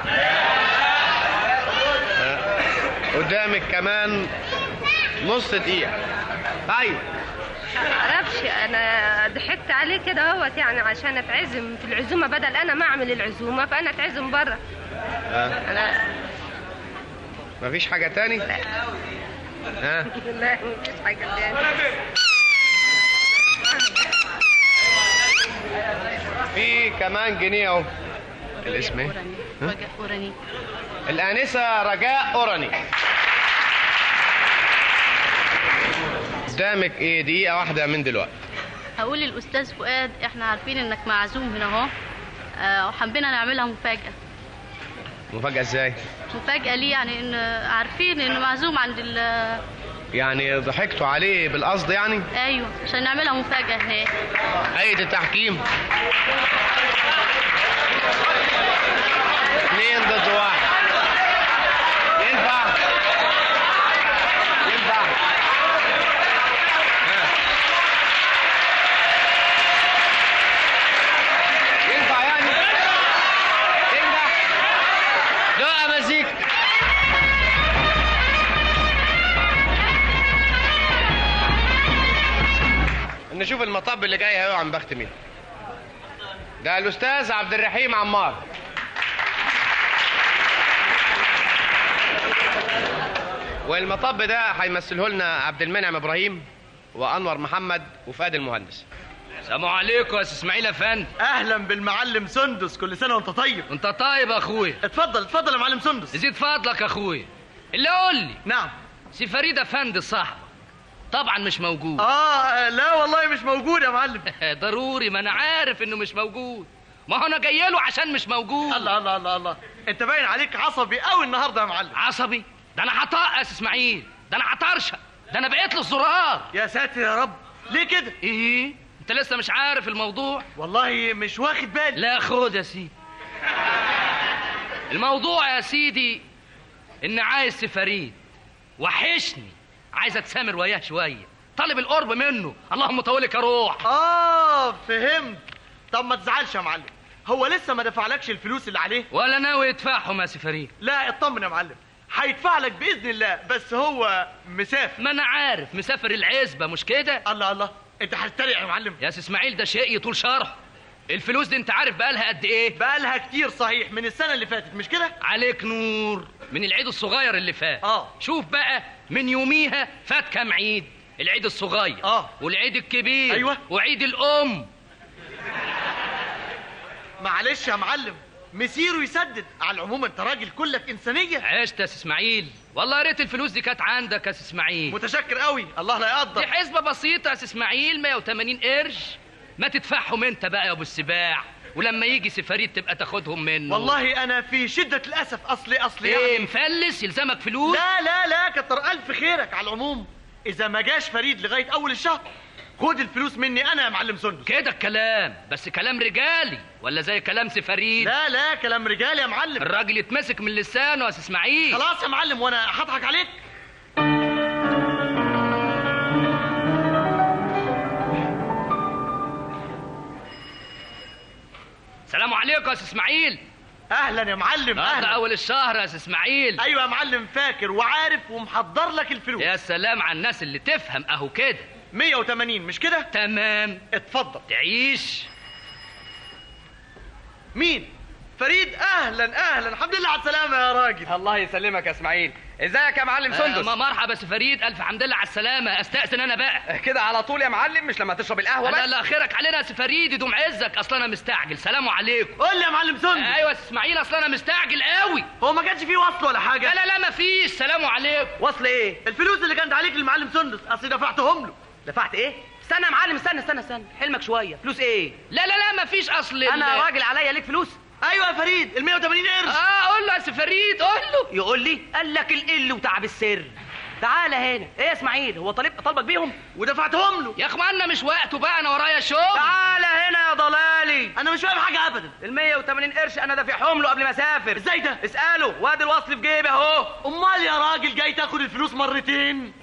آه. قدامك كمان نص دقيقة. ايوه. معرفش انا ضحكت عليه كده اهوت يعني عشان اتعزم في العزومه بدل انا ما اعمل العزومه فانا اتعزم بره. آه. انا مفيش حاجة تاني؟ لا. ها؟ لا مفيش حاجة تاني. في كمان جنيه اهو. الاسم ايه؟ رجاء أوراني. الآنسة رجاء أوراني. قدامك ايه دقيقة واحدة من دلوقتي. هقول للأستاذ فؤاد احنا عارفين انك معزوم هنا اهو، آه وحبينا نعملها مفاجأة. مفاجأة ازاي؟ مفاجأة ليه يعني ان عارفين انه معزوم عند ال يعني ضحكتوا عليه بالقصد يعني؟ ايوه عشان نعملها مفاجأة هناك. هيئة التحكيم اثنين ضد واحد. ينفع؟ ينفع؟ ها. ينفع يعني؟ ينفع؟ لا مزيك. نشوف المطب اللي جاي اهو عن بخت مين. ده الاستاذ عبد الرحيم عمار. والمطب ده هيمثله لنا عبد المنعم ابراهيم وانور محمد وفؤاد المهندس. السلام عليكم يا استاذ اسماعيل افندي. اهلا بالمعلم سندس، كل سنه وانت طيب. انت طيب يا اخويا. اتفضل اتفضل يا معلم سندس. زيد فضلك يا اخويا. اللي قول لي. نعم. سي فريد افندي صاحب طبعا مش موجود. اه لا والله مش موجود يا معلم. ضروري، ما انا عارف انه مش موجود، ما هو انا جاي له عشان مش موجود. الله الله الله الله، انت باين عليك عصبي قوي النهارده يا معلم. عصبي؟ ده انا هطقس اسماعيل، ده انا هطرشق، ده انا بقيت له الزرار. يا ساتر يا رب، ليه كده؟ ايه؟ انت لسه مش عارف الموضوع؟ والله مش واخد بالي. لا خد يا سيدي. الموضوع يا سيدي ان عايز سي فريد وحشني، عايز اتسامر وياه شويه، طالب القرب منه. اللهم طولك يا روح. اه فهمت. طب ما تزعلش يا معلم، هو لسه ما دفعلكش الفلوس اللي عليه؟ ولا ناوي يدفعهم يا سي فريد. لا اطمن يا معلم، هيدفع لك باذن الله، بس هو مسافر. ما انا عارف، مسافر العزبه مش كده؟ الله الله، انت هتتريق يا معلم. يا سي اسماعيل ده شيء يطول شرح. الفلوس دي انت عارف بقالها قد ايه؟ بقالها كتير صحيح، من السنه اللي فاتت مش كده؟ عليك نور، من العيد الصغير اللي فات. اه شوف بقى من يوميها فات كام عيد؟ العيد الصغير اه والعيد الكبير ايوه وعيد الام. معلش يا معلم، مسيره يسدد. على العموم انت راجل كلك انسانيه. عشت يا سي اسماعيل، والله يا ريت الفلوس دي كانت عندك يا سي اسماعيل. متشكر قوي، الله لا يقدر. دي حسبه بسيطه يا سي اسماعيل، مية وتمانين قرش، ما تدفعهم انت بقى يا ابو السباع، ولما يجي سي فريد تبقى تاخدهم منه. والله انا في شده الاسف، اصلي اصلي ايه يعني مفلس يلزمك فلوس؟ لا لا لا كتر الف خيرك. على العموم اذا ما جاش فريد لغايه اول الشهر خد الفلوس مني انا يا معلم سندس. كده الكلام، بس كلام رجالي ولا زي كلام سي فريد؟ لا لا كلام رجالي يا معلم. الراجل يتمسك من لسانه يا سي اسماعيل. خلاص يا معلم، وانا هضحك عليك. سلام عليكم يا سي اسماعيل. اهلا يا معلم. اهلا. اول الشهر يا سي اسماعيل. ايوه يا معلم، فاكر وعارف ومحضر لك الفلوس. يا سلام على الناس اللي تفهم. اهو كده مية وتمانين مش كده؟ تمام. اتفضل. تعيش. مين؟ فريد. اهلا اهلا، الحمد لله على السلامه يا راجل. الله يسلمك يا اسماعيل. ازيك يا معلم سندس؟ آه مرحبا سي فريد، الف حمد لله على السلامه. استأذن انا بقى كده على طول يا معلم، مش لما تشرب القهوه بس؟ لا لا خيرك علينا يا سي فريد، يدوم عزك، اصل انا مستعجل. سلام عليكم. قول لي يا معلم سندس. ايوه يا سي اسماعيل، اصل انا مستعجل قوي. هو ما كانش فيه وصل ولا حاجه؟ لا لا لا مفيش. سلام عليكم. وصل ايه؟ الفلوس اللي كانت عليك للمعلم سندس، اصل دفعتهم له. دفعت ايه؟ استنى يا معلم، استنى استنى استنى حلمك شويه. فلوس ايه؟ لا لا لا مفيش. اصل انا راجل عليا ليك فلوس. ايوه يا فريد، ال مية وتمانين قرش. اه قول له يا سي فريد، قول له. يقول لي قال لك القل وتعب السر. تعالى هنا. ايه يا اسماعيل، هو طالب طالبك بيهم ودفعتهم له؟ يا اخوانا مش وقته بقى، انا ورايا شغل. تعالى هنا يا ضلالي. انا مش فاهم حاجه ابدا. ال مية وتمانين قرش انا دافعهم له قبل ما اسافر. ازاي ده؟ اساله، وادي الوصل في جيبي اهو. امال يا راجل جاي تاخد الفلوس مرتين؟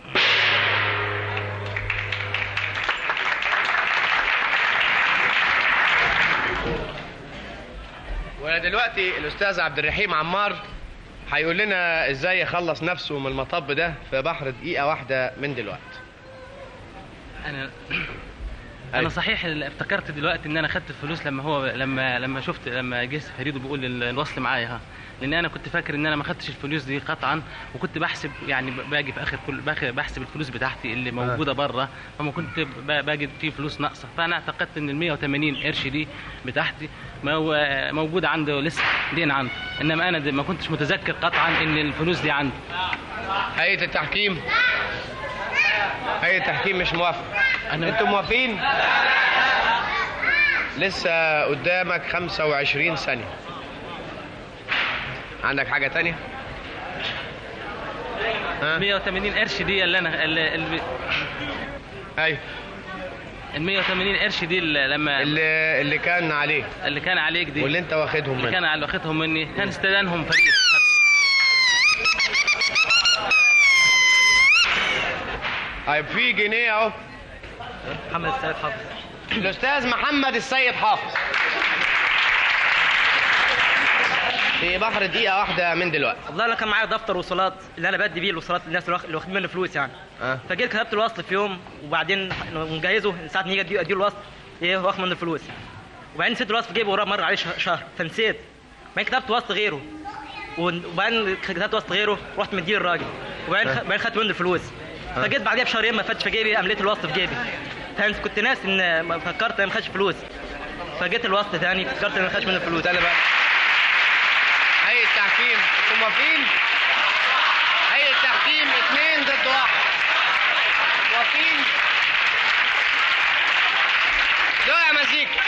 ودلوقتي الاستاذ عبد الرحيم عمار هيقول لنا ازاي يخلص نفسه من المطب ده في بحر دقيقه واحده من دلوقتي. انا انا صحيح افتكرت دلوقتي ان انا خدت الفلوس لما هو لما لما شفت لما جه فريد بيقول الوصل معايا ها، لان انا كنت فاكر ان انا ما خدتش الفلوس دي قطعا، وكنت بحسب يعني باجي في اخر كل بحسب الفلوس بتاعتي اللي موجوده بره، فما كنت باجي في فلوس ناقصه، فانا اعتقدت ان ال مية وتمانين قرش دي بتاعتي موجوده عنده لسه دين عنده، انما انا ما كنتش متذكر قطعا ان الفلوس دي عنده. هيئه التحكيم هيئه التحكيم مش موافق. انتوا موافقين؟ لسه قدامك خمسة وعشرين ثانيه. عندك حاجه تانية؟ ها؟ مية وتمانين قرش دي اللي انا اللي, اللي ايوه ال مية وتمانين قرش دي اللي لما اللي اللي كان عليك اللي كان عليك دي واللي انت واخدهم مني. اللي كان واخدهم مني كان استدانهم فريق. طيب في جنيه اهو. محمد السيد حافظ. الاستاذ محمد السيد حافظ في بحر دقيقه واحده من دلوقتي. والله انا كان معايا دفتر وصولات اللي انا بدي بيه الوصولات للناس اللي واخدين مني فلوس يعني. أه. فجيت كتبت الوصل في يوم، وبعدين مجهزه ساعه ما يجي اديله ادي الوصل ايه واخد منه الفلوس، وبعدين نسيت الوصل في جيبي وراه مر عليه شهر فنسيت، بعدين كتبت وصل غيره، وبعدين كتبت وصل غيره رحت مديه الراجل، وبعدين أه. بعدين خدت منه الفلوس. أه. فجيت بعديها بشهرين ما فاتش في جيبي، قام لقيت الوصل في جيبي. كنت ناسي ان فكرت ان ما خدش فلوس، فجيت الوصل ثاني فكرت ان ما خدش منه الفلوس. انا بقى هيئه التحكيم انتوا موافقين؟ هيئه التحكيم اثنين ضد واحد. موافقين؟ دول يا مزيكا.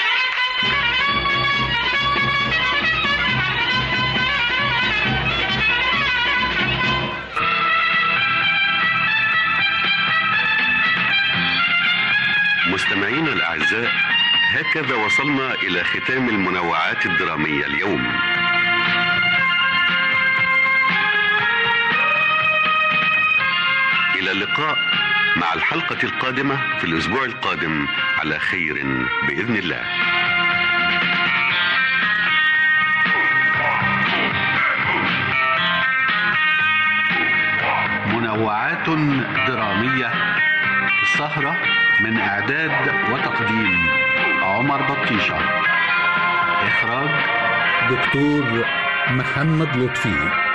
مستمعينا الأعزاء، هكذا وصلنا إلى ختام المنوعات الدرامية اليوم. إلى اللقاء مع الحلقة القادمة في الأسبوع القادم على خير بإذن الله. منوعات درامية، السهرة من إعداد وتقديم عمر بطيشة، إخراج دكتور محمد لطفي.